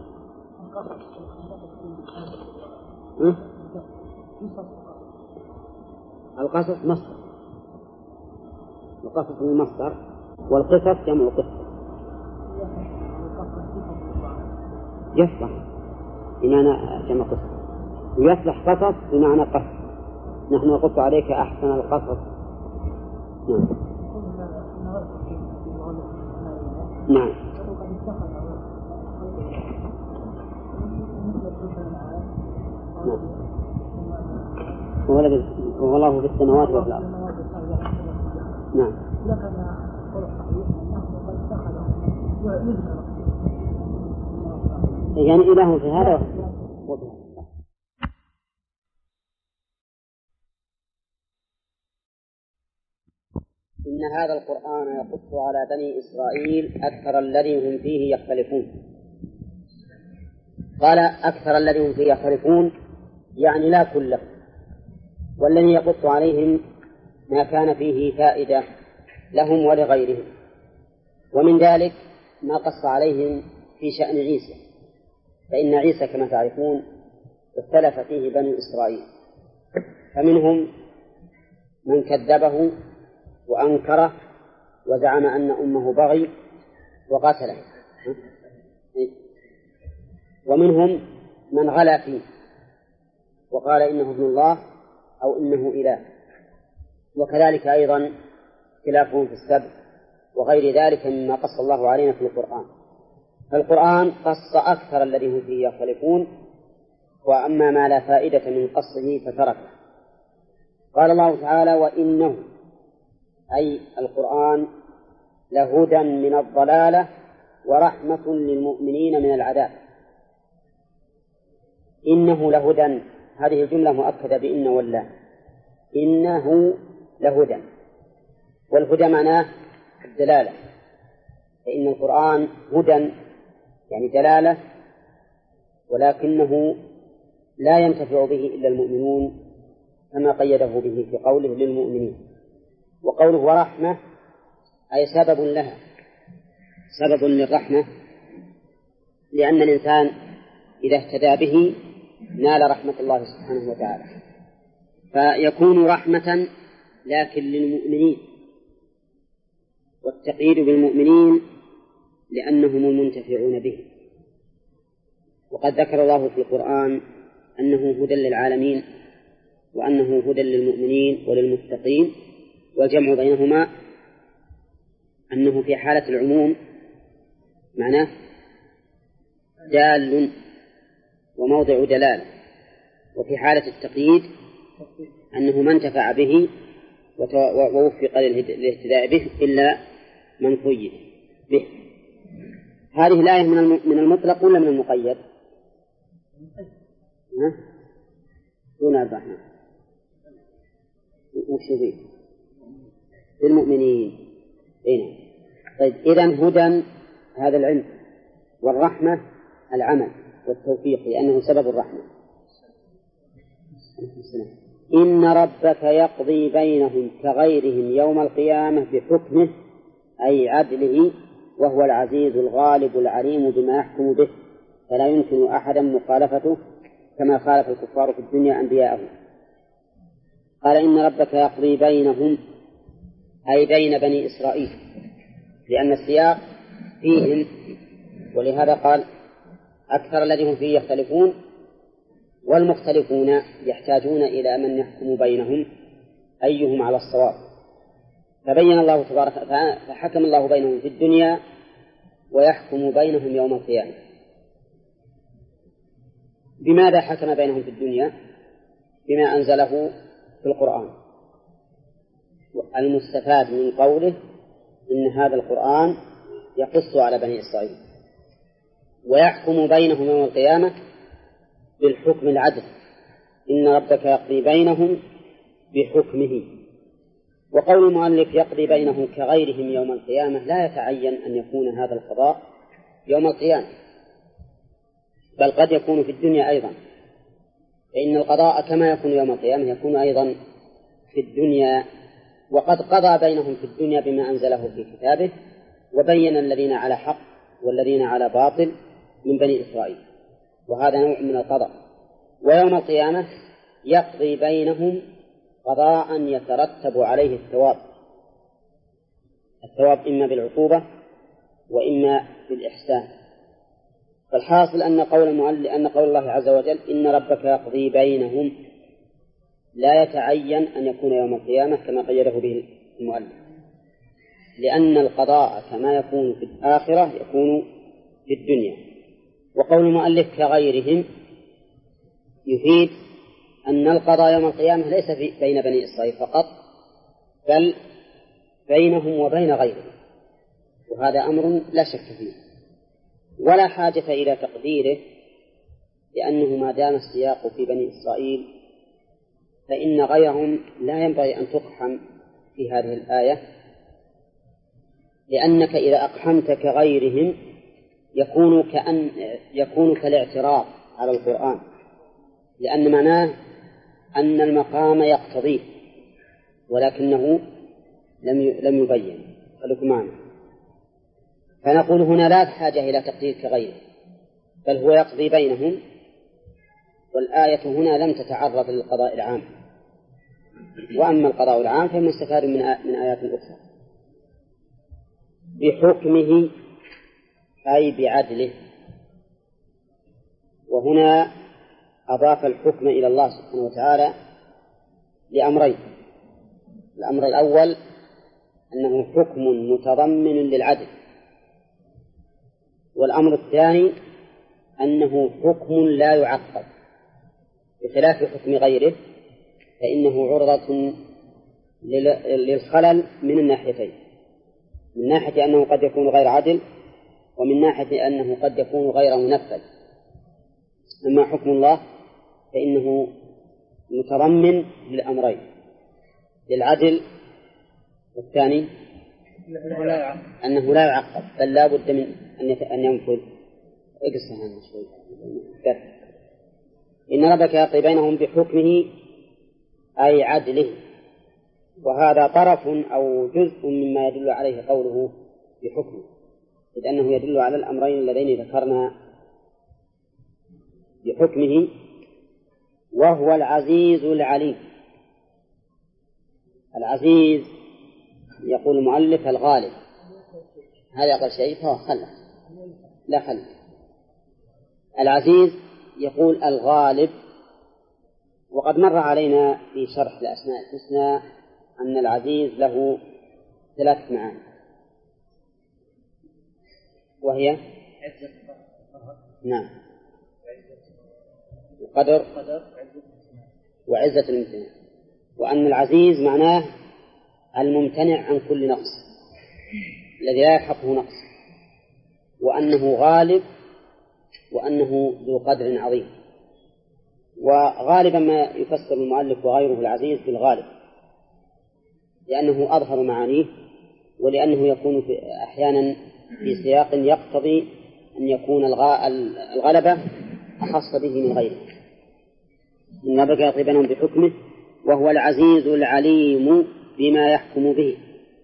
القصص مصدر، القصص من مصدر، والقصص جمع قصة. يصلح بمعنى جمع قصة، ويصلح قصص بمعنى قصص. نحن نقص عليك أحسن القصص. نعم. هو الله في السماوات والأرض. نعم. يعني إله في هذا وفي هذا. إن هذا القرآن يقص على بني إسرائيل أكثر الذي هم فيه يختلفون. قال أكثر الذي هم فيه يختلفون يعني لا كله، والذي يقص عليهم ما كان فيه فائدة لهم ولغيرهم. ومن ذلك ما قص عليهم في شأن عيسى، فإن عيسى كما تعرفون اختلف فيه بني إسرائيل، فمنهم من كذبه وأنكره وزعم أن أمه بغي وقتله، ومنهم من غلا فيه وقال إنه ابن الله أو إنه إله، وكذلك أيضا خلافهم في السبت وغير ذلك مما قص الله علينا في القرآن. فالقرآن قص أكثر الذي هم فيه يختلفون، وأما ما لا فائدة من قصه فتركه. قال الله تعالى: وإنه أي القرآن لهدى من الضلالة ورحمة للمؤمنين من العذاب. إنه لهدى، هذه الجملة مؤكدة بإن ولا. إنه لهدى، والهدى معناه الدلالة، فإن القرآن هدى يعني دلالة، ولكنه لا ينتفع به إلا المؤمنون كما قيده به في قوله للمؤمنين. وقوله ورحمة أي سبب لها، سبب للرحمة، لأن الإنسان إذا اهتدى به نال رحمة الله سبحانه وتعالى، فيكون رحمة لكن للمؤمنين، والتقييد بالمؤمنين لأنهم المنتفعون به. وقد ذكر الله في القرآن أنه هدى للعالمين وأنه هدى للمؤمنين وللمتقين، والجمع بينهما أنه في حالة العموم معناه دال وموضع دلالة، وفي حالة التقييد أنه من انتفع به ووفق للاهتداء به إلا من قيد به. هذه الآية من المطلق ولا من المقيد؟ دون الرحمة وشبيه للمؤمنين. طيب إذن هدى هذا العلم، والرحمة العمل والتوفيق لأنه سبب الرحمة. إن ربك يقضي بينهم كغيرهم يوم القيامة بحكمه أي عدله، وهو العزيز الغالب العليم بما يحكم به، فلا يمكن أحدا مخالفته كما خالف الكفار في الدنيا أنبياءهم. قال إن ربك يقضي بينهم أي بين بني إسرائيل، لأن السياق فيهم، ولهذا قال أكثر الذين هم فيه يختلفون، والمختلفون يحتاجون إلى من يحكم بينهم أيهم على الصواب. فبين الله تبارك فحكم الله بينهم في الدنيا ويحكم بينهم يوم القيامة. بماذا حكم بينهم في الدنيا؟ بما أنزله في القرآن. المستفاد من قوله إن هذا القرآن يقص على بني إسرائيل، ويحكم بينهم يوم القيامة بالحكم العدل. إن ربك يقضي بينهم بحكمه. وقول المؤلف يقضي بينهم كغيرهم يوم القيامة لا يتعين أن يكون هذا القضاء يوم القيامة، بل قد يكون في الدنيا أيضا، فإن القضاء كما يكون يوم القيامة يكون أيضا في الدنيا. وقد قضى بينهم في الدنيا بما أنزله في كتابه، وبين الذين على حق والذين على باطل من بني إسرائيل، وهذا نوع من القضاء. ويوم القيامة يقضي بينهم قضاء يترتب عليه الثواب، الثواب إما بالعقوبة وإما بالإحسان. فالحاصل أن قول الله عز وجل إن ربك يقضي بينهم لا يتعين أن يكون يوم القيامة كما قيده به المؤلف، لأن القضاء كما يكون في الآخرة يكون في الدنيا. وقول المؤلف كغيرهم يفيد أن القضاء يوم القيامة ليس بين بني إسرائيل فقط، بل بينهم وبين غيرهم، وهذا أمر لا شك فيه ولا حاجة إلى تقديره، لأنه ما دام السياق في بني إسرائيل فإن غيرهم لا ينبغي أن تقحم في هذه الآية، لأنك إذا أقحمت كغيرهم يكون كالاعتراض على القرآن، لأن معناه أن المقام يقتضيه ولكنه لم يبين. خلوكم معنا. فنقول هنا لا حاجة إلى تقدير كغيره، بل هو يقضي بينهم، والآية هنا لم تتعرض للقضاء العام، وأما القضاء العام فهو مستفاد من آيات أخرى. بحكمه أي بعدله، وهنا أضاف الحكم إلى الله سبحانه وتعالى لأمرين: الأمر الأول أنه حكم متضمن للعدل، والأمر الثاني أنه حكم لا يعقب، بخلاف حكم غيره فإنه عرضة للخلل من الناحيتين، من ناحية أنه قد يكون غير عدل، ومن ناحية أنه قد يكون غير منفذ. أما حكم الله فإنه متضمن للأمرين، للعدل، والثاني أنه لا يعقب بل لا بد من أن ينفذ. اقصها شوي. إن ربك يقضي بينهم بحكمه أي عدله، وهذا طرف أو جزء مما يدل عليه قوله بحكمه، إذ أنه يدل على الأمرين اللذين ذكرنا. بحكمه وهو العزيز العليم. العزيز يقول المؤلف الغالب، هذا أقل شيء فهو خلف لا خلف. العزيز يقول الغالب، وقد مر علينا في شرح الأسماء الحسنى أن العزيز له 3 معاني، وهي نعم القدر وعزة الامتناع، وأن العزيز معناه الممتنع عن كل نقص الذي لا يلحقه نقص، وأنه غالب، وأنه ذو قدر عظيم. وغالبا ما يفسر المؤلف وغيره العزيز بالغالب، لأنه أظهر معانيه، ولأنه يكون أحيانا في سياق يقتضي أن يكون الغلبة أخص به من غيره. إن ربك يقضي بينهم بحكمه وهو العزيز العليم بما يحكم به.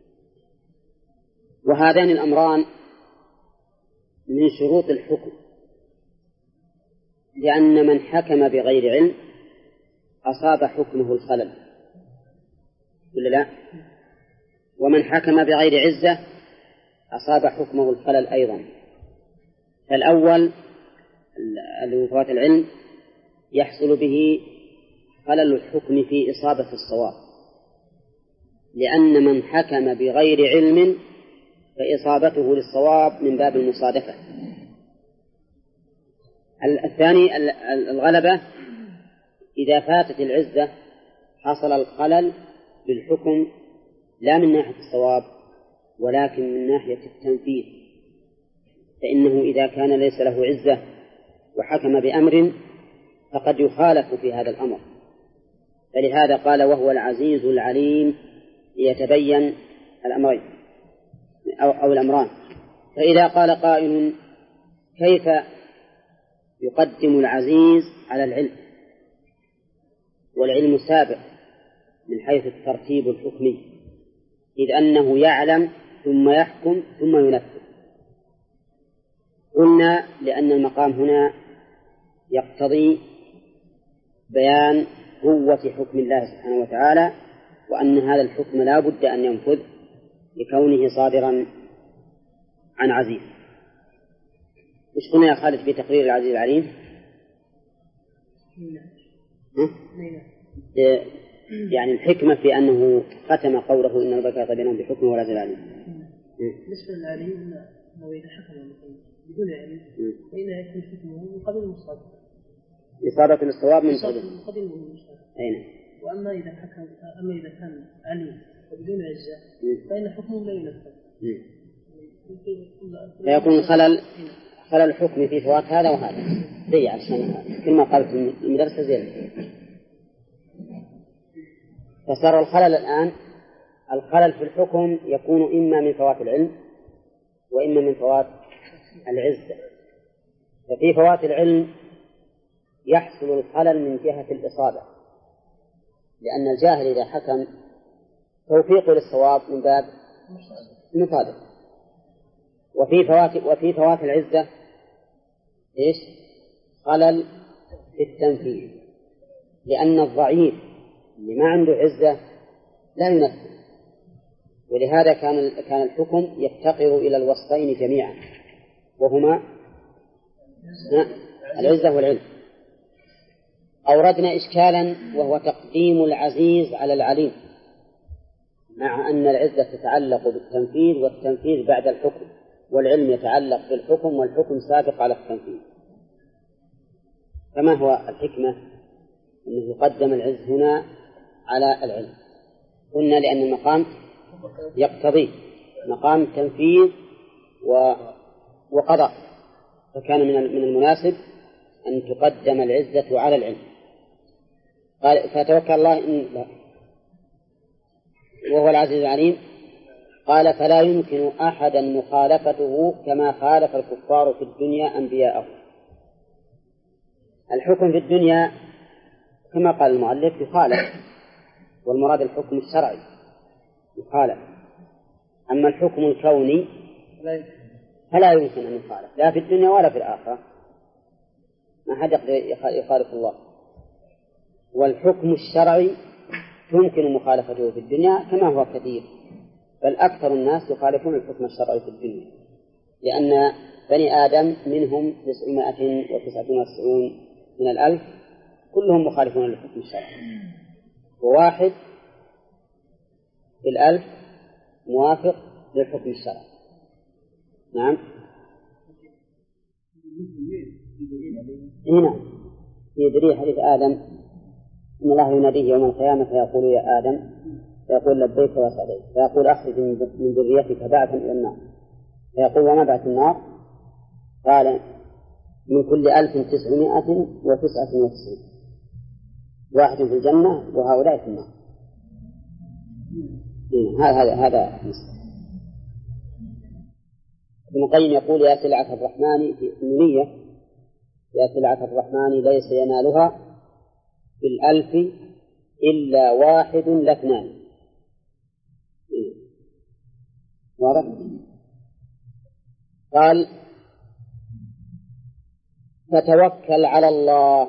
وهذان الأمران من شروط الحكم، لأن من حكم بغير علم أصاب حكمه الخلل، ولا لا؟ ومن حكم بغير عزة أصاب حكمه الخلل أيضا. فالأول الوفاة العلم يحصل به خلل الحكم في إصابة الصواب، لأن من حكم بغير علم فإصابته للصواب من باب المصادفة. الثاني الغلبة، إذا فاتت العزة حصل الخلل بالحكم لا من ناحية الصواب ولكن من ناحية التنفيذ، فإنه إذا كان ليس له عزة وحكم بأمر فقد يخالف في هذا الأمر. فلهذا قال وهو العزيز العليم ليتبين الأمرين أو الأمران. فإذا قال قائل كيف يقدم العزيز على العلم والعلم سابق من حيث الترتيب الحكمي، إذ أنه يعلم ثم يحكم ثم ينفذ؟ قلنا لأن المقام هنا يقتضي بيان قوة حكم الله سبحانه وتعالى، وأن هذا الحكم لا بد أن ينفذ لكونه صادرا عن عزيز. إيش قلنا يا خالد في تقرير العزيز العليم؟ يعني الحكمة في أنه ختم قوله إن ربك يقضي بينهم بحكمه ولا زال عليم. بالنسبة للعليم أنه إذا حكم بدون علم فإن يكون حكمه من قبل المصادق إصابة للصواب من قبل المصادق. أين؟ وأما إذا حكم إذا كان عليم وبدون عزة فإن حكمه لا ينفذ. فيكون خلل الحكم في فوات هذا وهذا زي عشان كل ما قالت المدرسة زي. فصار الخلل الآن الخلل في الحكم يكون إما من فوات العلم وإما من فوات العزة. ففي فوات العلم يحصل الخلل من جهة الإصابة، لأن الجاهل إذا حكم توفيقه للصواب من باب المصادق. وفي فوات العزة إيش؟ خلل في التنفيذ، لأن الضعيف اللي ما عنده عزة لا ينفذ. ولهذا كان الحكم يفتقر إلى الوصفين جميعا، وهما العزة والعلم. أوردنا إشكالا وهو تقديم العزيز على العليم، مع أن العزة تتعلق بالتنفيذ والتنفيذ بعد الحكم، والعلم يتعلق بالحكم والحكم سابق على التنفيذ. فما هو الحكمة أنه يقدم العز هنا على العلم؟ قلنا لأن المقام يقتضي مقام تنفيذ وقضاء، فكان من المناسب أن تقدم العزة على العلم. قال فتوكل الله إن وهو العزيز العليم. قال فلا يمكن أحدا مخالفته كما خالف الكفار في الدنيا أنبياءهم. الحكم في الدنيا كما قال المؤلف يخالف، والمراد الحكم الشرعي يخالف. أما الحكم الكوني فلا يمكن أن يخالف لا في الدنيا ولا في الآخرة، ما حد يخالف الله. والحكم الشرعي يمكن مخالفته في الدنيا كما هو كثير، بل أكثر الناس يخالفون الحكم الشرعي في الدنيا، لأن بني آدم منهم 999 من 1000 كلهم مخالفون للحكم الشرعي، وواحد في 1000 موافق للحكم الشرعي. نعم. هنا في دليل حديث آدم إن الله يناديه يوم القيامة فيقول يا آدم، فيقول لبيك وسعديك، فيقول أخرج من ذريتك بعثا إلى النار، فيقول وما بعث النار؟ قال من كل 1999 واحد في الجنة وهؤلاء في النار. هذا ابن القيم يقول يا سلعة الرحمن في النية، يا سلعة الرحمن ليس ينالها في 1000 إلا واحد لا اثنان. واضح؟ قال فتوكل على الله،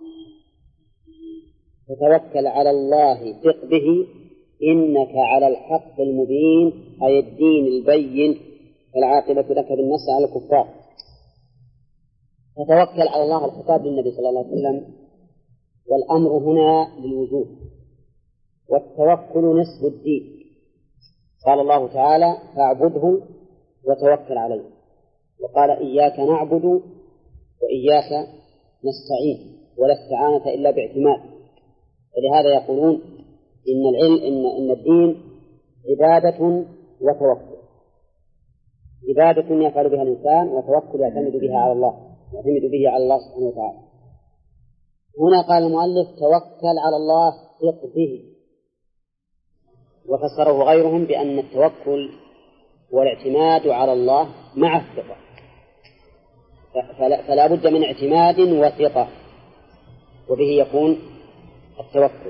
فتوكل على الله ثق به إنك على الحق المبين، أي الدين البين، فالعاقبة لك بالنص على الكفار. فتوكل على الله الخطاب للنبي صلى الله عليه وسلم، والأمر هنا للوجوب، والتوكل نصف الدين. قال الله تعالى فاعبده وتوكل عليه، وقال إياك نعبد وإياك نستعين، ولا استعانة إلا باعتماد. ولهذا يقولون إن الدين عبادة وتوكل، عبادة يفعل بها الإنسان، وتوكل يعتمد بها على الله، يعتمد به على الله سبحانه وتعالى. هنا قال المؤلف توكل على الله ثق به، وفسره غيرهم بأن التوكل والاعتماد على الله مع الثقة، فلا بد من اعتماد وثقة، وبه يكون التوكل.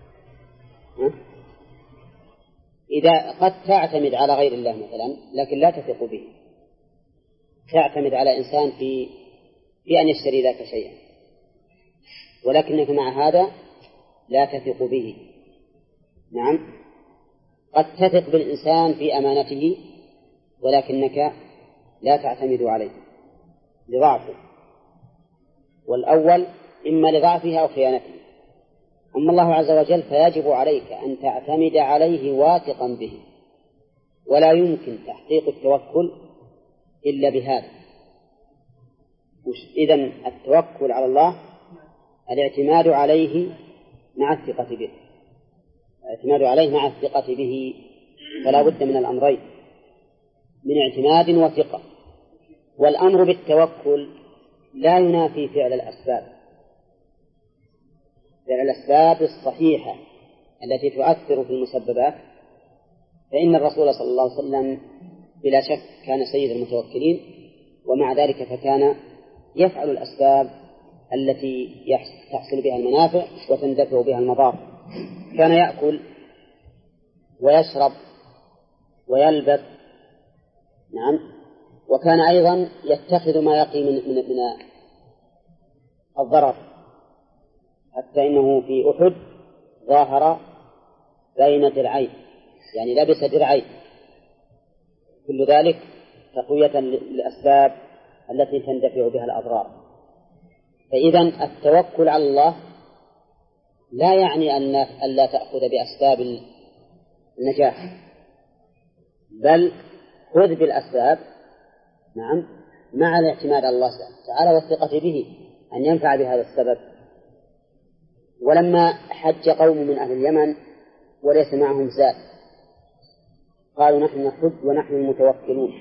إذا قد تعتمد على غير الله مثلا لكن لا تثق به، تعتمد على إنسان في أن يشتري ذاك شيئا، ولكنك مع هذا لا تثق به. نعم، قد تثق بالإنسان في أمانته ولكنك لا تعتمد عليه. لضعفه، والأول إما لضعفه أو خيانته. أما الله عز وجل فيجب عليك أن تعتمد عليه واثقا به، ولا يمكن تحقيق التوكل إلا بهذا. إذن التوكل على الله الاعتماد عليه مع الثقة به، الاعتماد عليه مع الثقة به، فلا بد من الأمرين، من اعتماد وثقة. والأمر بالتوكل لا ينافي فعل الأسباب، فعل الأسباب الصحيحة التي تؤثر في المسببات، فإن الرسول صلى الله عليه وسلم بلا شك كان سيد المتوكلين، ومع ذلك فكان يفعل الأسباب التي تحصل بها المنافع وتندفع بها المضار. كان يأكل ويشرب ويلبس، نعم، وكان أيضا يتخذ ما يقي من الضرر، حتى إنه في أحد ظاهر بين درعين، يعني لبس درعين، كل ذلك تقوية للأسباب التي تندفع بها الأضرار. فإذا التوكل على الله لا يعني أن لا تأخذ بأسباب النجاح، بل خذ بالأسباب، نعم، مع الاعتماد على الله تعالى والثقة به أن ينفع بهذا السبب. ولما حج قوم من أهل اليمن وليس معهم زاد، قالوا نحن نحج ونحن المتوكلون،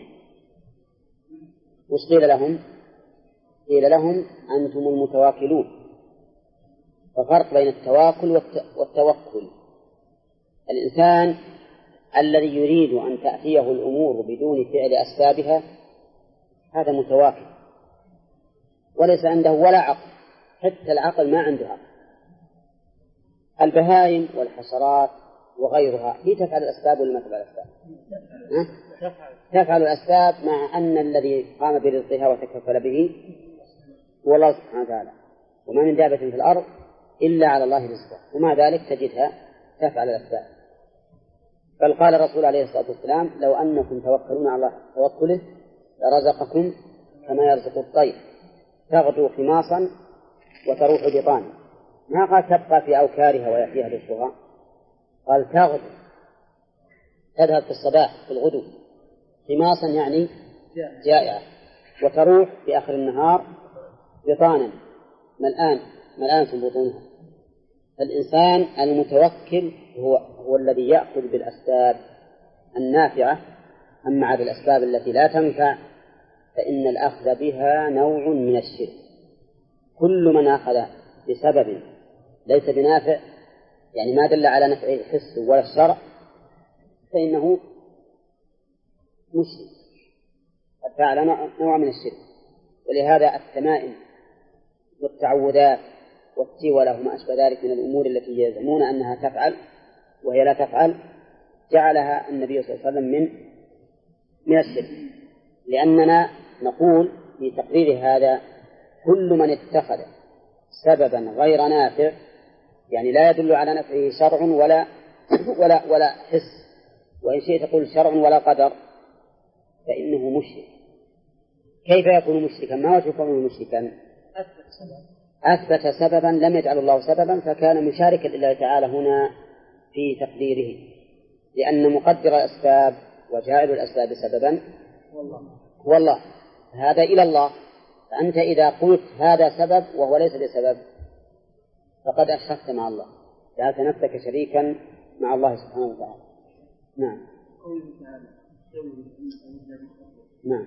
وش قيل لهم؟ قيل لهم أنتم المتواكلون. ففرق بين التواكل والتوكل. الإنسان الذي يريد أن تأتيه الأمور بدون فعل أسبابها هذا متواكل، وليس عنده ولا عقل، حتى العقل ما عنده عقل. البهائم والحشرات وغيرها هي تفعل الأسباب ولا ما تفعل الأسباب؟ تفعل الأسباب، مع أن الذي قام برزقها وتكفل به هو الله سبحانه وتعالى، وما من دابة في الأرض إلا على الله رزقها، ومع ذلك تجدها تفعل الأسباب. بل قال الرسول عليه الصلاة والسلام لو أنكم توكلون على الله توكله لرزقكم كما يرزق الطير تغدو خماصا وتروح بطانا. ما قال تبقى في أوكارها ويأتيها رزقها، قال تغدو، تذهب في الصباح في الغدو، خماصا يعني جائعة، وتروح في آخر النهار بطانا ملآن في بطونها. فالإنسان المتوكل هو الذي يأخذ بالأسباب النافعة، أما بالأسباب التي لا تنفع فإن الأخذ بها نوع من الشرك. كل من أخذ بسبب ليس بنافع، يعني ما دل على نفع الحس ولا الشرع، فإنه مشرك، قد فعل نوع من الشرك. ولهذا التمائم والتعوذات والتولى وما أشبه ذلك من الأمور التي يزعمون أنها تفعل وهي لا تفعل جعلها النبي صلى الله عليه وسلم من الشرك. لأننا نقول في تقرير هذا كل من اتخذ سببا غير نافع، يعني لا يدل على نفعه شرع ولا حس، وإن شئت تقول شرع ولا قدر، فإنه مشرك. كيف يكون مشركا؟ ما وجه كونه مشركا؟ أثبت سببا لم يجعل الله سببا، فكان مشاركا لله تعالى هنا في تقديره، لأن مقدر الأسباب وجاعل الأسباب سببا هو الله، هذا إلى الله. فأنت إذا قلت هذا سبب وهو ليس بسبب فقد أشركت مع الله، جعلت نفسك شريكا مع الله سبحانه وتعالى. نعم. نعم.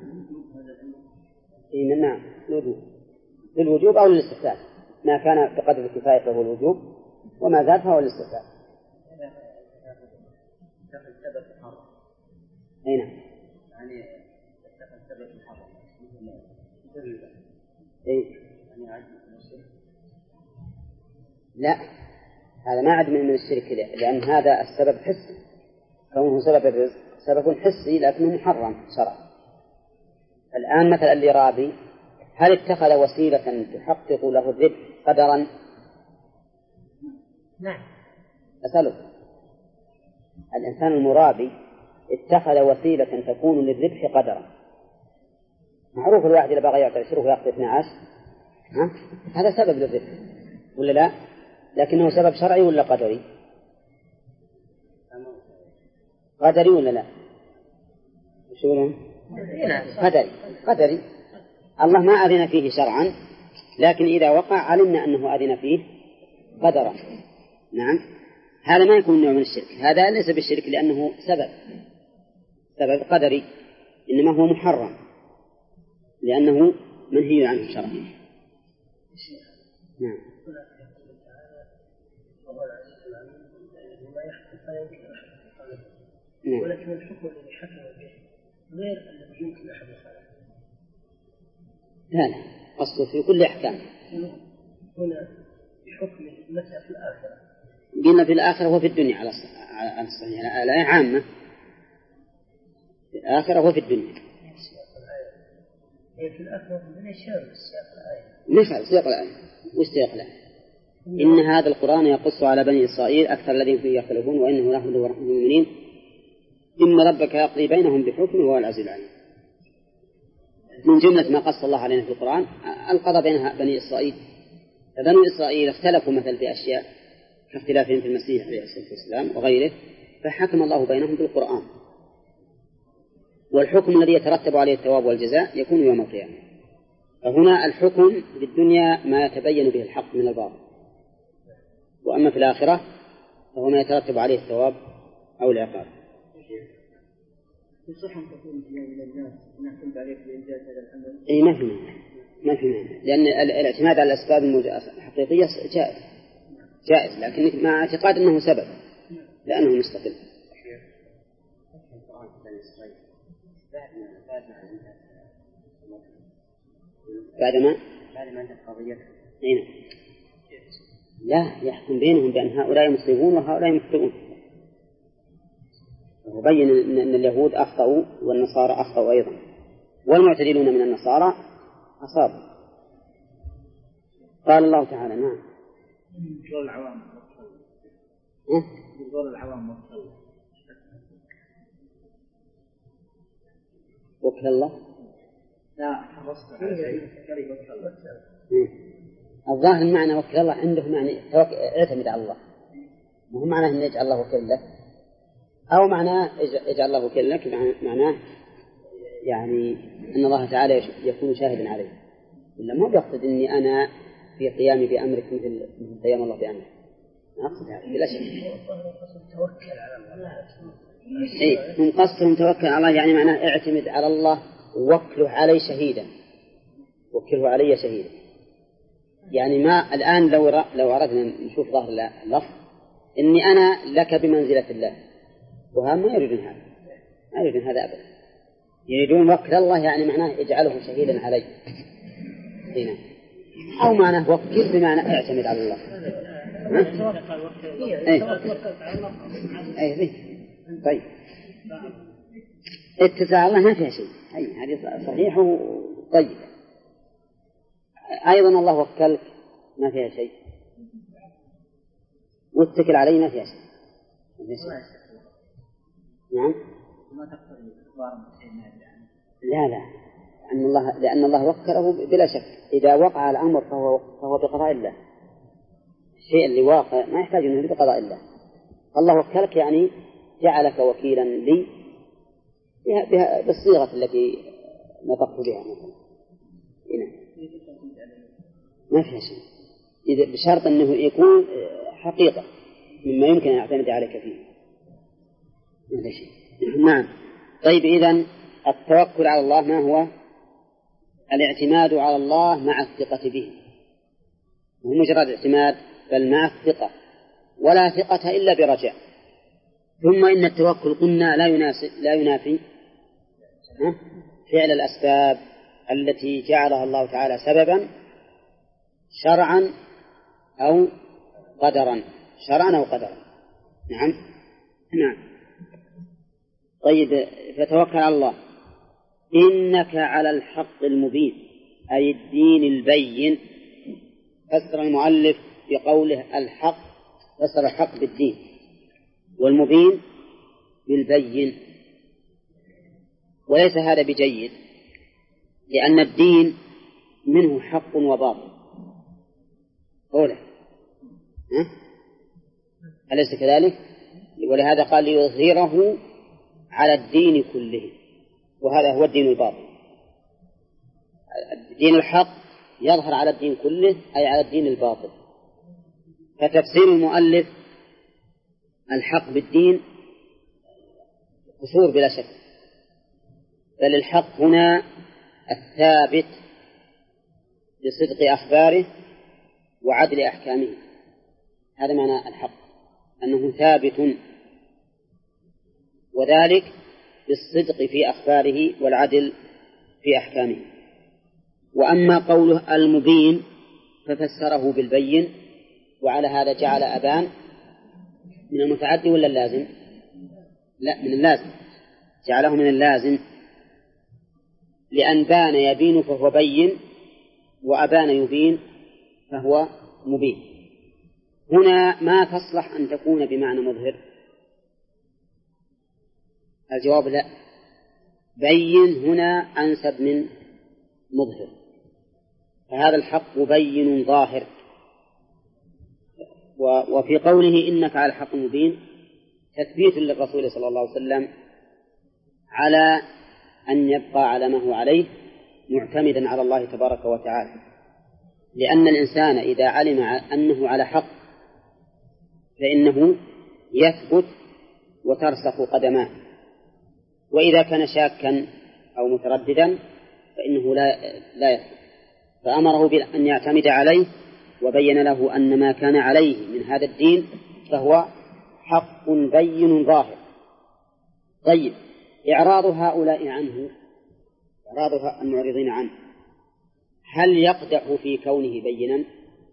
نعم. للوجوب أو للاستحباب، ما كان بقدر الكفاية فهو الوجوب، وما زاد فهو الاستحباب. أي نعم. يعني اتخذ سبب محرم لا، هذا ما عد من الشرك له، لأن هذا السبب حسي، كونه سبب الرزق سبب حسي لكنه محرم شرعا. الآن مثلا اللي رابي هل اتخذ وسيلة تحقق له الربح قدرا؟ نعم. أسألك، الإنسان المرابي اتخذ وسيلة تكون للربح قدرا، معروف الواحد إذا بغى يعطي 10 ويأخذ 12 هذا سبب للرفق ولا لا؟ لكنه سبب شرعي ولا قدري؟ قدري ولا لا؟ شو له؟ قدري. الله ما أذن فيه شرعا، لكن إذا وقع علمنا أنه أذن فيه قدرا. نعم، هذا ما يكون نوع من الشرك، هذا ليس بالشرك لأنه سبب قدري، إنما هو محرم لأنه منهي عنه شرعا. نعم. ولكن الحكم الذي حكم به غير الذي يمكن أحد يخالفه. لا أصله في كل أحكام. هنا بحكم المسألة في الآخرة. قلنا في الآخرة وفي الدنيا على الصحيح، الآية عامة في الآخرة وفي الدنيا. هي في الآخرة من الشام سياق الآية. نفعل سياق الآية وسياق الآية. إن هذا القرآن يقص على بني إسرائيل أكثر الذين فيه يختلفون وإنه لهدى ورحمة للمؤمنين إن ربك يقضي بينهم بحكمه وهو العزيز العليم. من جملة ما قص الله علينا في القرآن القضاء بين بني إسرائيل. فبني إسرائيل اختلفوا مثل في أشياء كاختلافهم في المسيح عليه الصلاة والسلام وغيره، فحكم الله بينهم بالقرآن، والحكم الذي يترتب عليه الثواب والجزاء يكون يوم القيامة. فهنا الحكم في الدنيا ما يتبين به الحق من الباطل، وأما في الآخرة فهو ما يترتب عليه الثواب أو العقاب. يصح أن تكون من الناس نحكم عليك بإنجاز هذا العمل؟ أي ما في مانع، لأن الاعتماد على الأسباب الحقيقية جائز، لكن مع اعتقاد أنه سبب لأنه مستقل. بعد ما انتهت قضيته لا يحكم بينهم بأن هؤلاء مصيبون وهؤلاء مخطئون، وبين أن اليهود أخطأوا والنصارى أخطأوا أيضا، والمعتدلون من النصارى أصابوا. قال الله تعالى نعم دور العوام وكل الله لا حرصت على شيء الظاهر المعنى وكل الله عنده معنى اعتمد على الله، مو معناه أن يجعل الله وكيل لك، أو معناه يجعل الله وكيل لك معناه يعني أن الله تعالى يكون شاهدا عليه، إلا ما بيقصد أني أنا في قيامي بأمرك مثل قيام الله بأمرك، ما أقصد هذا بلا شك. توكل على الله. إيه من قصدهم توكل على الله يعني معناه اعتمد على الله ووكله علي شهيدا، وكله علي شهيدا. يعني ما الآن لو أردنا نشوف ظاهر اللفظ إني أنا لك بمنزلة الله، وهم ما يريدون هذا، ما يريدون هذا أبدا، يريدون وكل الله يعني معناه اجعله شهيدا علي هنا، أو معناه وكل بمعنى اعتمد على الله. طيب اتساع على الله ما فيها شيء، هذه صحيح وطيب. أيضا الله وكلك ما فيها شيء، واتكل عليه ما فيها شيء. نعم لا لأن الله وكله بلا شك، إذا وقع الأمر فهو بقضاء الله، الشيء اللي واقع ما يحتاج أنه بقضاء الله. الله وكلك يعني جعلك وكيلا لي بالصيغة التي نطقت بها مثلا ما فيها شيء، إذا بشرط أنه يكون حقيقة مما يمكن أن يعتمد عليك فيه ما فيها شيء. نعم. طيب إذن التوكل على الله ما هو؟ الاعتماد على الله مع الثقة به، مو مجرد اعتماد بل مع الثقة، ولا ثقة إلا برجاء. ثم إن التوكل قلنا لا ينافي فعل الأسباب التي جعلها الله تعالى سببا شرعا أو قدرا، نعم. طيب فتوكل على الله إنك على الحق المبين، أي الدين البين. فسر المؤلف بقوله الحق، فسر الحق بالدين والمبين بالبين، وليس هذا بجيد، لأن الدين منه حق وباطل أولا، أليس كذلك؟ ولهذا قال ليظهره على الدين كله، وهذا هو الدين الباطل. الدين الحق يظهر على الدين كله، أي على الدين الباطل. فتفسير المؤلف الحق بالدين قصور بلا شك، بل الحق هنا الثابت بصدق أخباره وعدل أحكامه. هذا معنى الحق، أنه ثابت، وذلك بالصدق في أخباره والعدل في أحكامه. وأما قوله المبين ففسره بالبين، وعلى هذا جعل أبان من المتعدي ولا اللازم؟ لا، من اللازم، جعله من اللازم، لأن بان يبين فهو بين، وأبان يبين فهو مبين. هنا ما تصلح أن تكون بمعنى مظهر؟ الجواب لا، بين هنا أنسب من مظهر، فهذا الحق بين ظاهر. وفي قوله إنك على الحق مبين تثبيت للرسول صلى الله عليه وسلم على أن يبقى على ما هو عليه معتمدا على الله تبارك وتعالى، لأن الإنسان إذا علم أنه على حق فإنه يثبت وترسخ قدماه، وإذا كان شاكا أو مترددا فإنه لا يثبت. فأمره بأن يعتمد عليه، وبين له أن ما كان عليه من هذا الدين فهو حق بين ظاهر. طيب، إعراض هؤلاء عنه، إعراض المعرضين عنه، هل يقدح في كونه بينا؟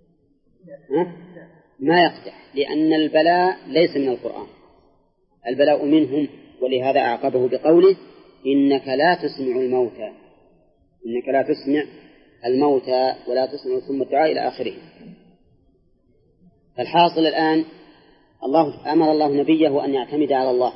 ما يقدح، لأن البلاء ليس من القرآن، البلاء منهم، ولهذا أعقبه بقوله إنك لا تسمع الموتى، إنك لا تسمع الموتى ولا تسمع ثم الدعاء إلى آخره. فالحاصل الآن أمر الله نبيه أن يعتمد على الله،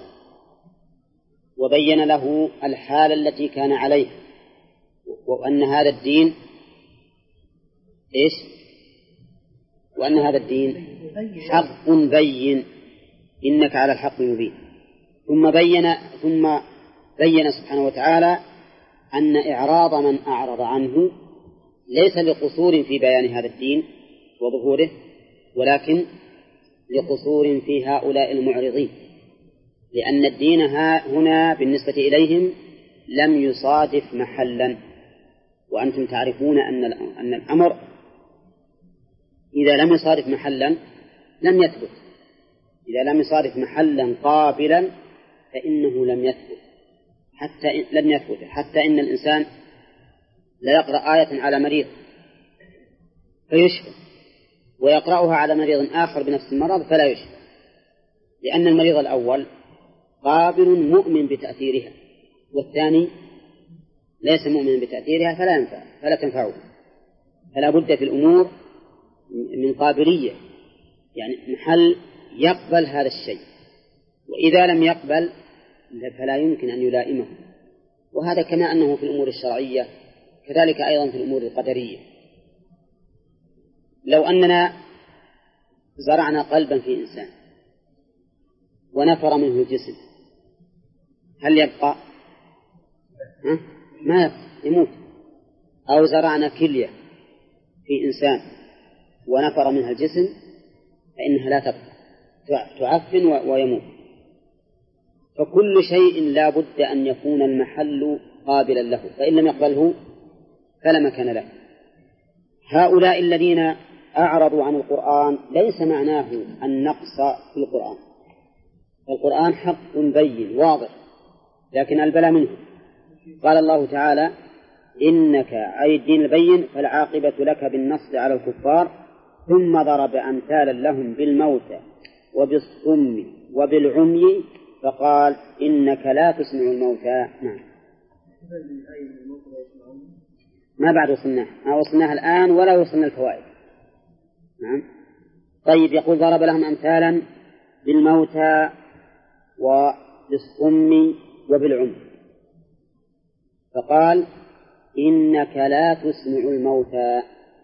وبين له الحال التي كان عليها، وأن هذا الدين إيش؟ وأن هذا الدين حق بين، إنك على الحق مبين. ثم بين سبحانه وتعالى أن إعراض من أعرض عنه ليس لقصور في بيان هذا الدين وظهوره، ولكن لقصور في هؤلاء المعرضين، لأن الدين هنا بالنسبة إليهم لم يصادف محلا، وأنتم تعرفون أن الأمر إذا لم يصادف محلا لم يثبت، إذا لم يصادف محلا قابلا فإنه لم يثبت، حتى إن الإنسان لا يقرأ آية على مريض فيشفى، ويقرأها على مريض آخر بنفس المرض فلا يشفى، لأن المريض الأول قابل مؤمن بتأثيرها، والثاني ليس مؤمن بتأثيرها فلا تنفعه. فلا بد في الأمور من قابلية، يعني محل يقبل هذا الشيء، وإذا لم يقبل فلا يمكن أن يلائمه. وهذا كما أنه في الأمور الشرعية كذلك أيضا في الأمور القدرية. لو أننا زرعنا قلبا في إنسان ونفر منه الجسم، هل يبقى؟ ما يبقى، يموت. أو زرعنا كلية في إنسان ونفر منها الجسم فإنها لا تبقى، تعفن ويموت. فكل شيء لا بد أن يكون المحل قابلا له، فإن لم يقبله فلا مكان له. هؤلاء الذين أعرضوا عن القرآن ليس معناه النقص في القرآن، القرآن حق بين واضح، لكن البلاء منه. قال الله تعالى إنك أي الدين البين فالعاقبة لك بالنصر على الكفار، ثم ضرب أمثالا لهم بالموتى وبالصم وبالعمي فقال إنك لا تسمع الموتى. نعم. ما بعد وصلناها الآن ولا وصلنا الفوائد. نعم. طيب، يقول ضرب لهم أمثالا بالموتى وبالصم وبالعمي، فقال إنك لا تسمع الموتى.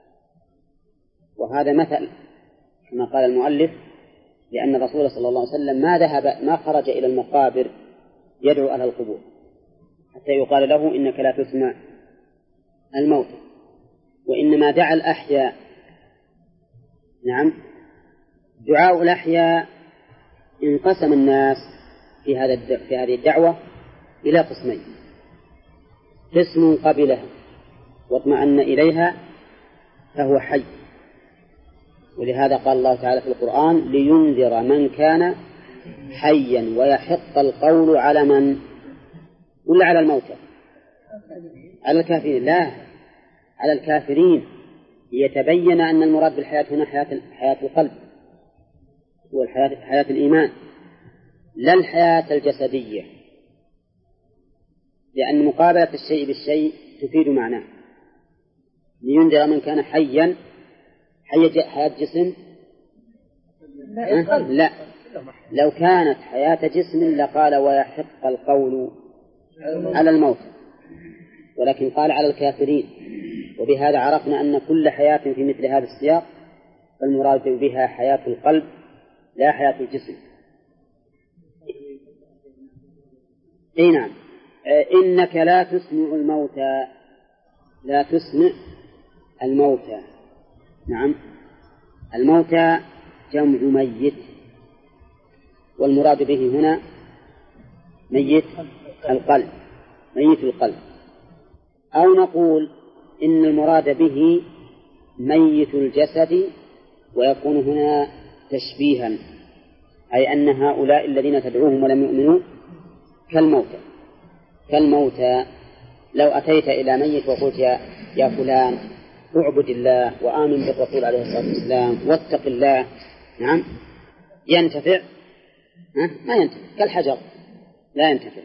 وهذا مثل كما قال المؤلف، لأن الرسول صلى الله عليه وسلم ما خرج إلى المقابر يدعو أهل القبور حتى يقال له إنك لا تسمع الموتى، وإنما دعا الأحياء. نعم، دعاء الأحياء انقسم الناس في هذه الدعوة إلى قسمين: قسم قبلها واطمأن إليها فهو حي، ولهذا قال الله تعالى في القرآن: لينذر من كان حيا ويحق القول على من؟ ولا على الموتى؟ على الكافرين؟ لا، على الكافرين، ليتبين أن المراد بالحياة هنا حياة القلب والحياة الإيمان، لا الحياة الجسدية، لأن مقابلة الشيء بالشيء تفيد معناه. لينذر من كان حيا، حياة جسم؟ لا، لو كانت حياة جسم لقال ويحق القول على الموت، ولكن قال على الكافرين، وبهذا عرفنا أن كل حياة في مثل هذا السياق فالمراد بها حياة القلب لا حياة الجسم. أي نعم. إنك لا تسمع الموتى، لا تسمع الموتى. نعم، الموتى جمع ميت، والمراد به هنا ميت القلب، ميت القلب. أو نقول إن المراد به ميت الجسد، ويكون هنا تشبيها، أي أن هؤلاء الذين تدعوهم ولم يؤمنوا كالموتى. لو أتيت إلى ميت وقلت يا فلان اعبد الله وآمن بالرسول عليه الصلاة والسلام واتق الله، نعم، ينتفع؟ ما ينتفع، كالحجر لا ينتفع.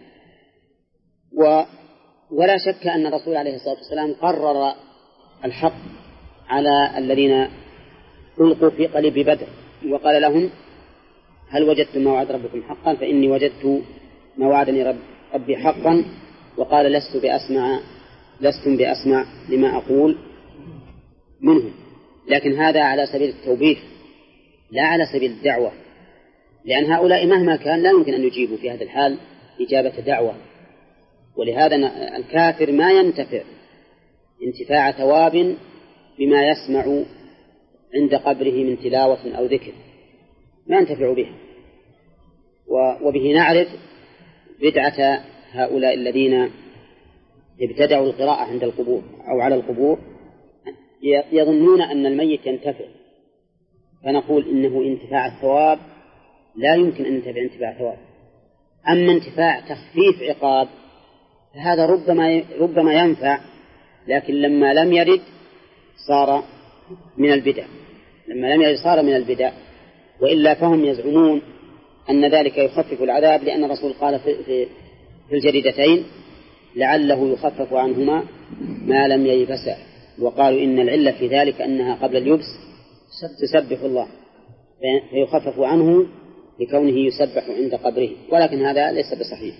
ولا شك أن الرسول عليه الصلاة والسلام قرر الحق على الذين ألقوا في قلب بدر، وقال لهم: هل وجدتم ما وعد ربكم حقا؟ فإني وجدت ما وعدني ربي حقا، وقال: لستم بأسمع لما أقول منهم. لكن هذا على سبيل التوبيخ لا على سبيل الدعوة، لأن هؤلاء مهما كان لا يمكن أن يجيبوا في هذا الحال إجابة دعوة. ولهذا الكافر ما ينتفع انتفاع ثواب بما يسمع عند قبره من تلاوة أو ذكر، ما ينتفع به. وبه نعرف بدعة هؤلاء الذين ابتدعوا القراءة عند القبور أو على القبور، يظنون أن الميت ينتفع، فنقول إنه انتفاع الثواب لا يمكن أن ينتفع انتفاع ثواب. أما انتفاع تخفيف عقاب فهذا ربما ينفع، لكن لما لم يرد صار من البدع، وإلا فهم يزعمون أن ذلك يخفف العذاب، لأن الرسول قال في الجريدتين: لعله يخفف عنهما ما لم ييبسا، وقالوا إن العلة في ذلك أنها قبل اليبس تسبح الله فيخفف عنه لكونه يسبح عند قبره، ولكن هذا ليس بصحيح.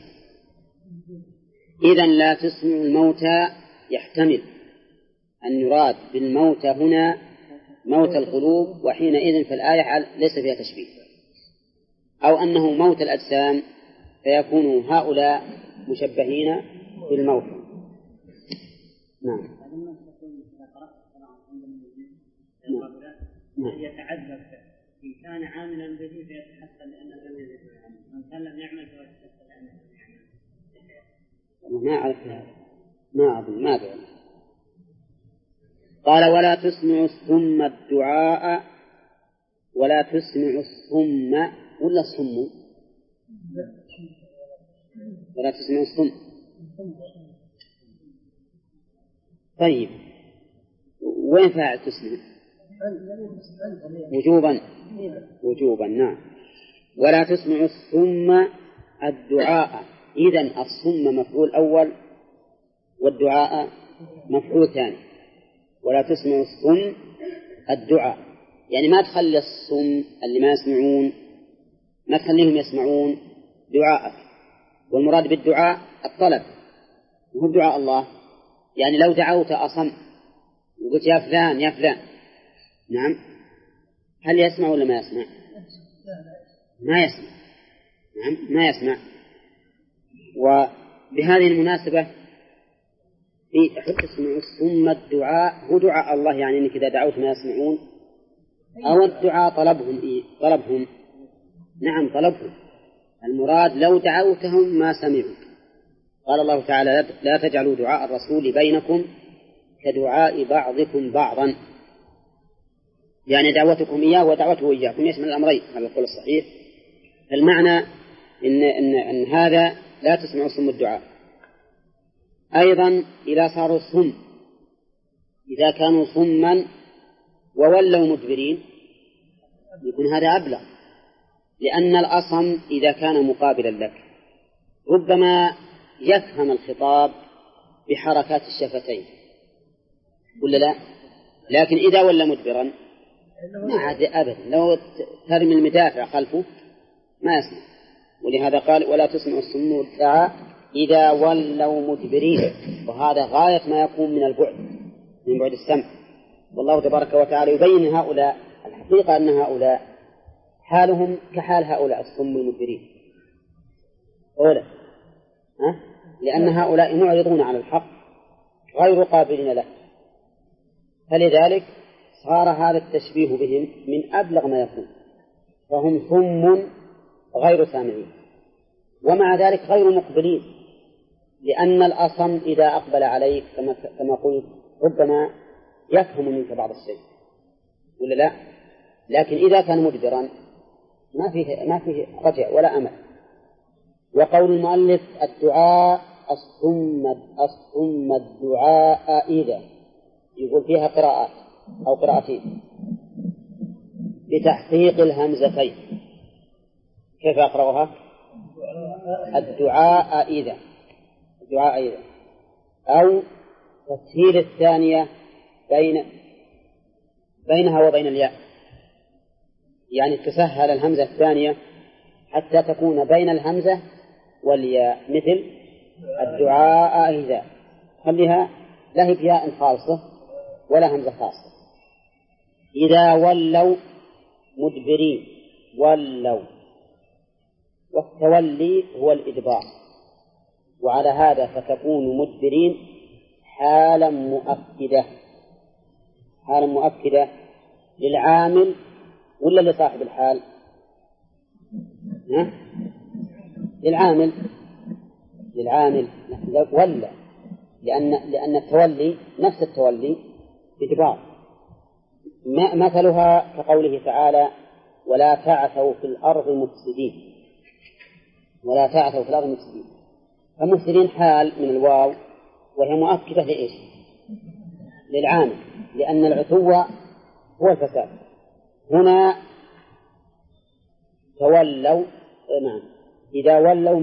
إذن لا تسمع الموتى يحتمل أن يراد بالموتى هنا موت القلوب، وحينئذ فالآية ليس فيها تشبيه، أو أنه موت الأجسام فيكون هؤلاء مشبهين بالموت. نعم. يتعذب إن كان عاملا به فيتحسن لأنه لم يزد عنه، وإن كان لم يعمل فيتحسن لأنه لم يعمل. ما أعرف هذا، ما أظن، ما أدري. قال: ولا تسمع الصم الدعاء، ولا تسمع الصم ولا الصم، ولا تسمع الصم. طيب، وين فاعل تسمع؟ وجوبا. نعم. ولا تسمع الصم الدعاء. إذن الصم مفعول أول والدعاء مفعول ثاني. ولا تسمع الصم الدعاء، يعني ما تخلي الصم اللي ما يسمعون، ما تخليهم يسمعون دعاءك. والمراد بالدعاء الطلب، وهو دعاء الله، يعني لو دعوت أصم وقلت يا فلان يا فلان، نعم، هل يسمع ولا ما يسمع؟ ما يسمع، نعم ما يسمع. وبهذه المناسبة في حتى اسمعوا ثم الدعاء هو دعاء الله، يعني إنك إذا دعوت ما يسمعون، أو الدعاء طلبهم نعم طلبهم، المراد لو دعوتهم ما سمعوا. قال الله تعالى لا تجعلوا دعاء الرسول بينكم كدعاء بعضكم بعضا، يعني دعوتكم إياه ودعوته إياكم يشمل الأمرين على القول الصحيح. المعنى إن هذا لا تسمعوا صم الدعاء. أيضا إذا صاروا صم، إذا كانوا صما وولوا مدبرين يكون هذا أبلغ، لأن الأصم إذا كان مقابلا لك ربما يفهم الخطاب بحركات الشفتين ولا لا، لكن إذا ولا مدبرا ما عاد أبدا، لو ترمي المدافع خلفه ما يسمع. ولهذا قال ولا تسمع الصم الدعاء إذا ولوا مدبرين، وهذا غاية ما يكون من البعد، من بعد السمع. والله تبارك وتعالى يبين هؤلاء الحقيقة أن هؤلاء حالهم كحال هؤلاء الصم المدبرين أولا، لأن هؤلاء معرضون على الحق غير قابلين له، فلذلك صار هذا التشبيه بهم من أبلغ ما يكون، فهم صم غير سامعين، ومع ذلك غير مقبلين، لأن الأصم إذا أقبل عليك كما قلت ربما يفهم منك بعض الشيء ولا لا، لكن إذا كان مدبرا ما فيه رجع ولا أمل. وقول المؤلف الدعاء الصم الدعاء إذا، يقول فيها قراءات أو قراءتين بتحقيق الهمزتين. كيف أقرأها؟ الدعاء إذا أو تسهيل الثانية بينها وبين الياء، يعني تسهل الهمزة الثانية حتى تكون بين الهمزة والياء، مثل الدعاء إذا، خليها لا هي ياء خالصة ولا همزة خاصة. إذا ولوا مدبرين، ولوا، والتولي هو الإدبار، وعلى هذا فتكون مدبرين حالا مؤكدة للعامل ولا لصاحب الحال؟ للعامل ولا، لأن التولي نفس التولي إدبار. مثلها كقوله تعالى ولا تعثوا في الأرض مفسدين، فمفسدين حال من الواو وهي مؤكدة لإيش؟ للعامل، لأن العتو هو الفساد. هنا تولوا، نعم، إذا ولوا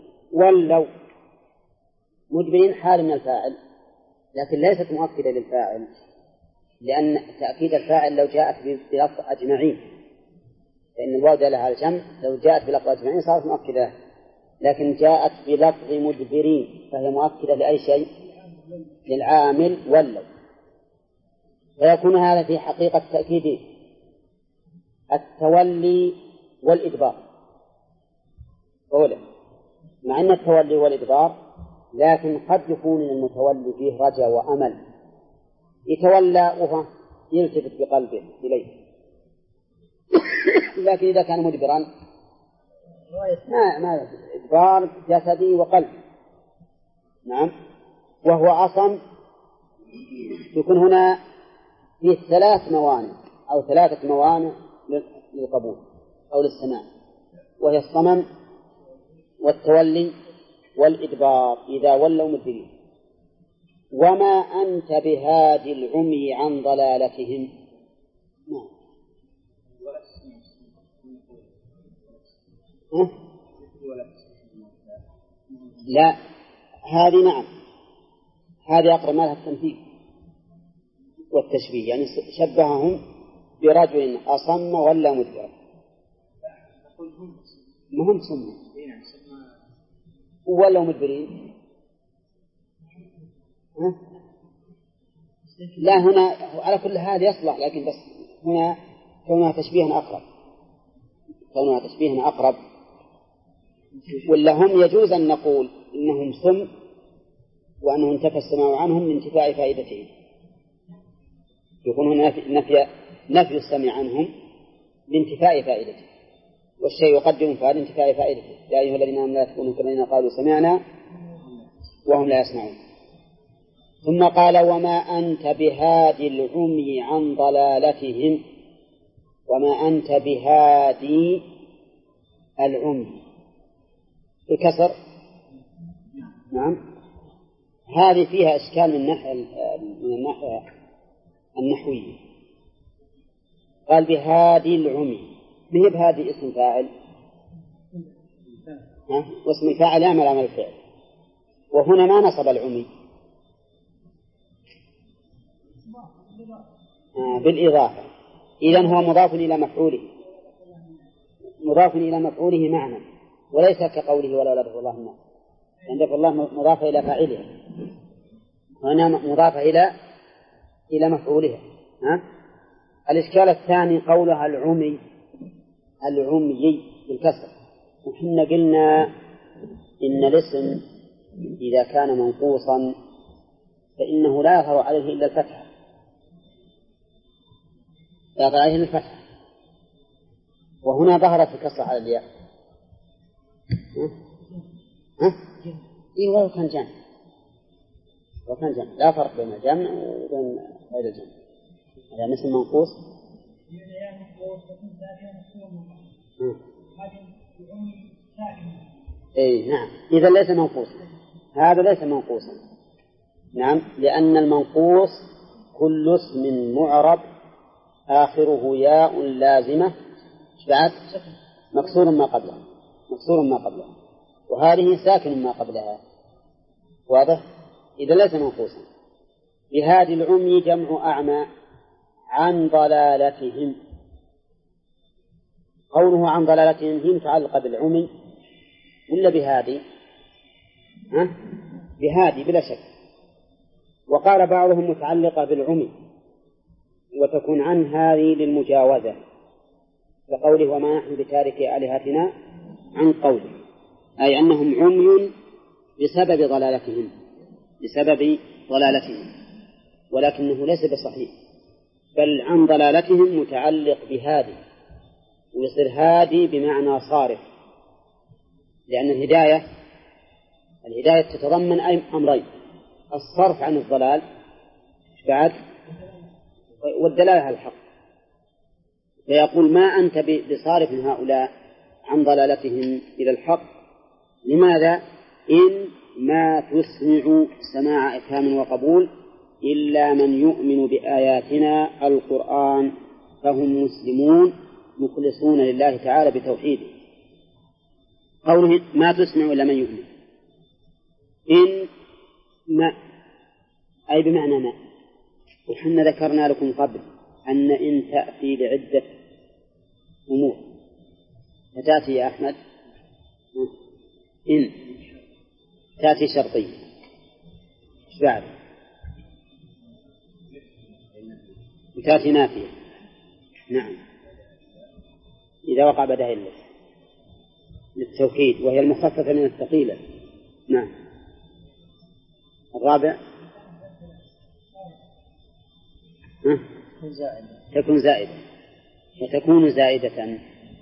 مدبرين حال من الفاعل، لكن ليست مؤكدة للفاعل، لأن تأكيد الفاعل لو جاءت بلفظ أجمعين، فإن الواو دالة على الجمع، لو جاءت بلفظ أجمعين صارت مؤكدة، لكن جاءت بلفظ مدبرين فهي مؤكدة لأي شيء؟ للعامل ولوا، فيكون هذا في حقيقة تأكيد التولي والإدبار أولا، مع أن التولي والإدبار، لكن قد يكون المتولي فيه رجاء وأمل، يتولى وهو يلتفت بقلبه إليه، لكن إذا كان مدبرا ما إدبار جسدي وقلب، نعم، وهو أصم، يكون هنا فيه 3 موانع أو 3 موانع للقبول أو للسماع، وهي الصمم والتولي والإدبار إذا ولوا مدبرين. وما أنت بهادي العمي عن ضلالتهم. لا، هذه نعم، هذه أقرب ما لها التمثيل والتشبيه، يعني شبههم برجل أصم ولا مدبر. ما هم صم ولا مدبرين، لا هنا على كل حال يصلح، لكن بس هنا كونها تشبيها أقرب ولا هم يجوز أن نقول إنهم سم وأنه انتفى السماع عنهم لانتفاء فائدتهم، يكون هنا نفي السمع عنهم لانتفاء فائدته، والشيء يقدم فعل انتفاء فائدته. يا أيها الذين آمنوا لا تكونوا كالذين قالوا سمعنا وهم لا يسمعون. ثم قال وما أنت بهادي العمي عن ضلالتهم، وما أنت بهادي العمي الكسر. نعم، هذه فيها إشكال من الناحية النحوية. قال بهادي العمي، به بهادي اسم فاعل واسم الفاعل يعمل عمل الفعل، وهنا ما نصب العمي بالإضافة، إذن هو مضاف إلى مفعوله معنى، وليس كقوله ولا لفظ الله الناس، عند الله مضافة إلى فاعله، وهنا مضافة إلى مفعولها. الإشكال الثاني قولها العمي بالكسر، وحنا قلنا إن الاسم إذا كان منقوصا فإنه لا يظهر عليه إلا الفتحة، وهنا ظهرت الكسر على الياء. إيه ولو كان جمع لا فرق بين الجمع وبين غير الجمع، هذا اسم منقوص. إيه نعم، إذا ليس منقوصا، هذا ليس منقوصا. نعم، لأن المنقوص كل اسم معرب آخره ياء لازمة بعد مكسور ما قبلها، وهذه ساكن ما قبلها. واضح؟ إذا ليس منقوصا. بهادي العمي جمع أعمى عن ضلالتهم، قوله عن ضلالتهم هي متعلقة بالعمي ولا بهادي؟ بهادي بلا شك. وقال بعضهم متعلقة بالعمي وتكون عن هذه للمجاوزة، كقوله وما نحن بتارك آلهتنا عن قوله، أي أنهم عمي بسبب ضلالتهم، ولكنه ليس بصحيح، بل عن ضلالتهم متعلق بهادي، ويصير هادي بمعنى صارف، لأن الهداية تتضمن أمرين: الصرف عن الضلال بعد والدلالة على الحق. فيقول ما أنت بصارف هؤلاء عن ضلالتهم إلى الحق. لماذا؟ إن ما تسمع سماع إفهام وقبول إلا من يؤمن بآياتنا القرآن فهم مسلمون مخلصون لله تعالى بتوحيده. قوله ما تسمع إلا من يؤمن، إن ما أي بمعنى ما، وحنا ذكرنا لكم قبل أن إن تأتي لعدة أمور، فتأتي يا أحمد إن تأتي شرطية، إيش بعد؟ وتأتي نافية. نعم، إذا وقع بدها إلا للتوكيد، وهي المخففة من الثقيلة. نعم. الرابع تكون زائدة، وتكون زائدة.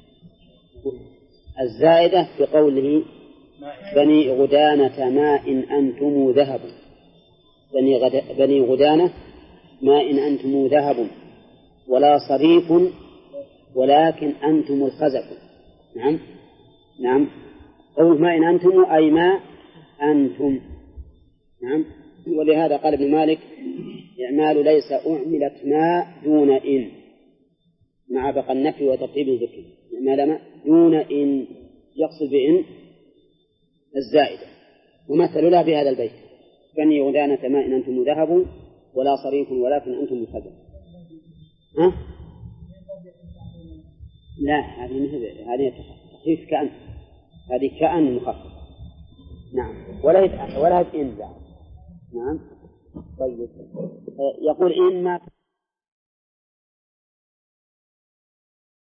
الزائدة بقوله بني غدانة ماء أنتم ذهب، بني غدانة ماء أنتم ذهب ولا صريف ولكن أنتم الخزف. نعم قوله ماء أنتم أي ماء أنتم. نعم. ولهذا قال ابن مالك إعمال ليس أعملت ما دون إن مع بقى النفي وترتيب الذكر. إعمال ما دون إن يقصد بإن الزائدة، ومثل لها بهذا البيت بني غدانة ماء أنتم ذهب ولا صريف ولكن أنتم الخزف. لا، هذه تخفيف كأن، هذه كأن مخفف. نعم، ولا إن. نعم. طيب يقول إما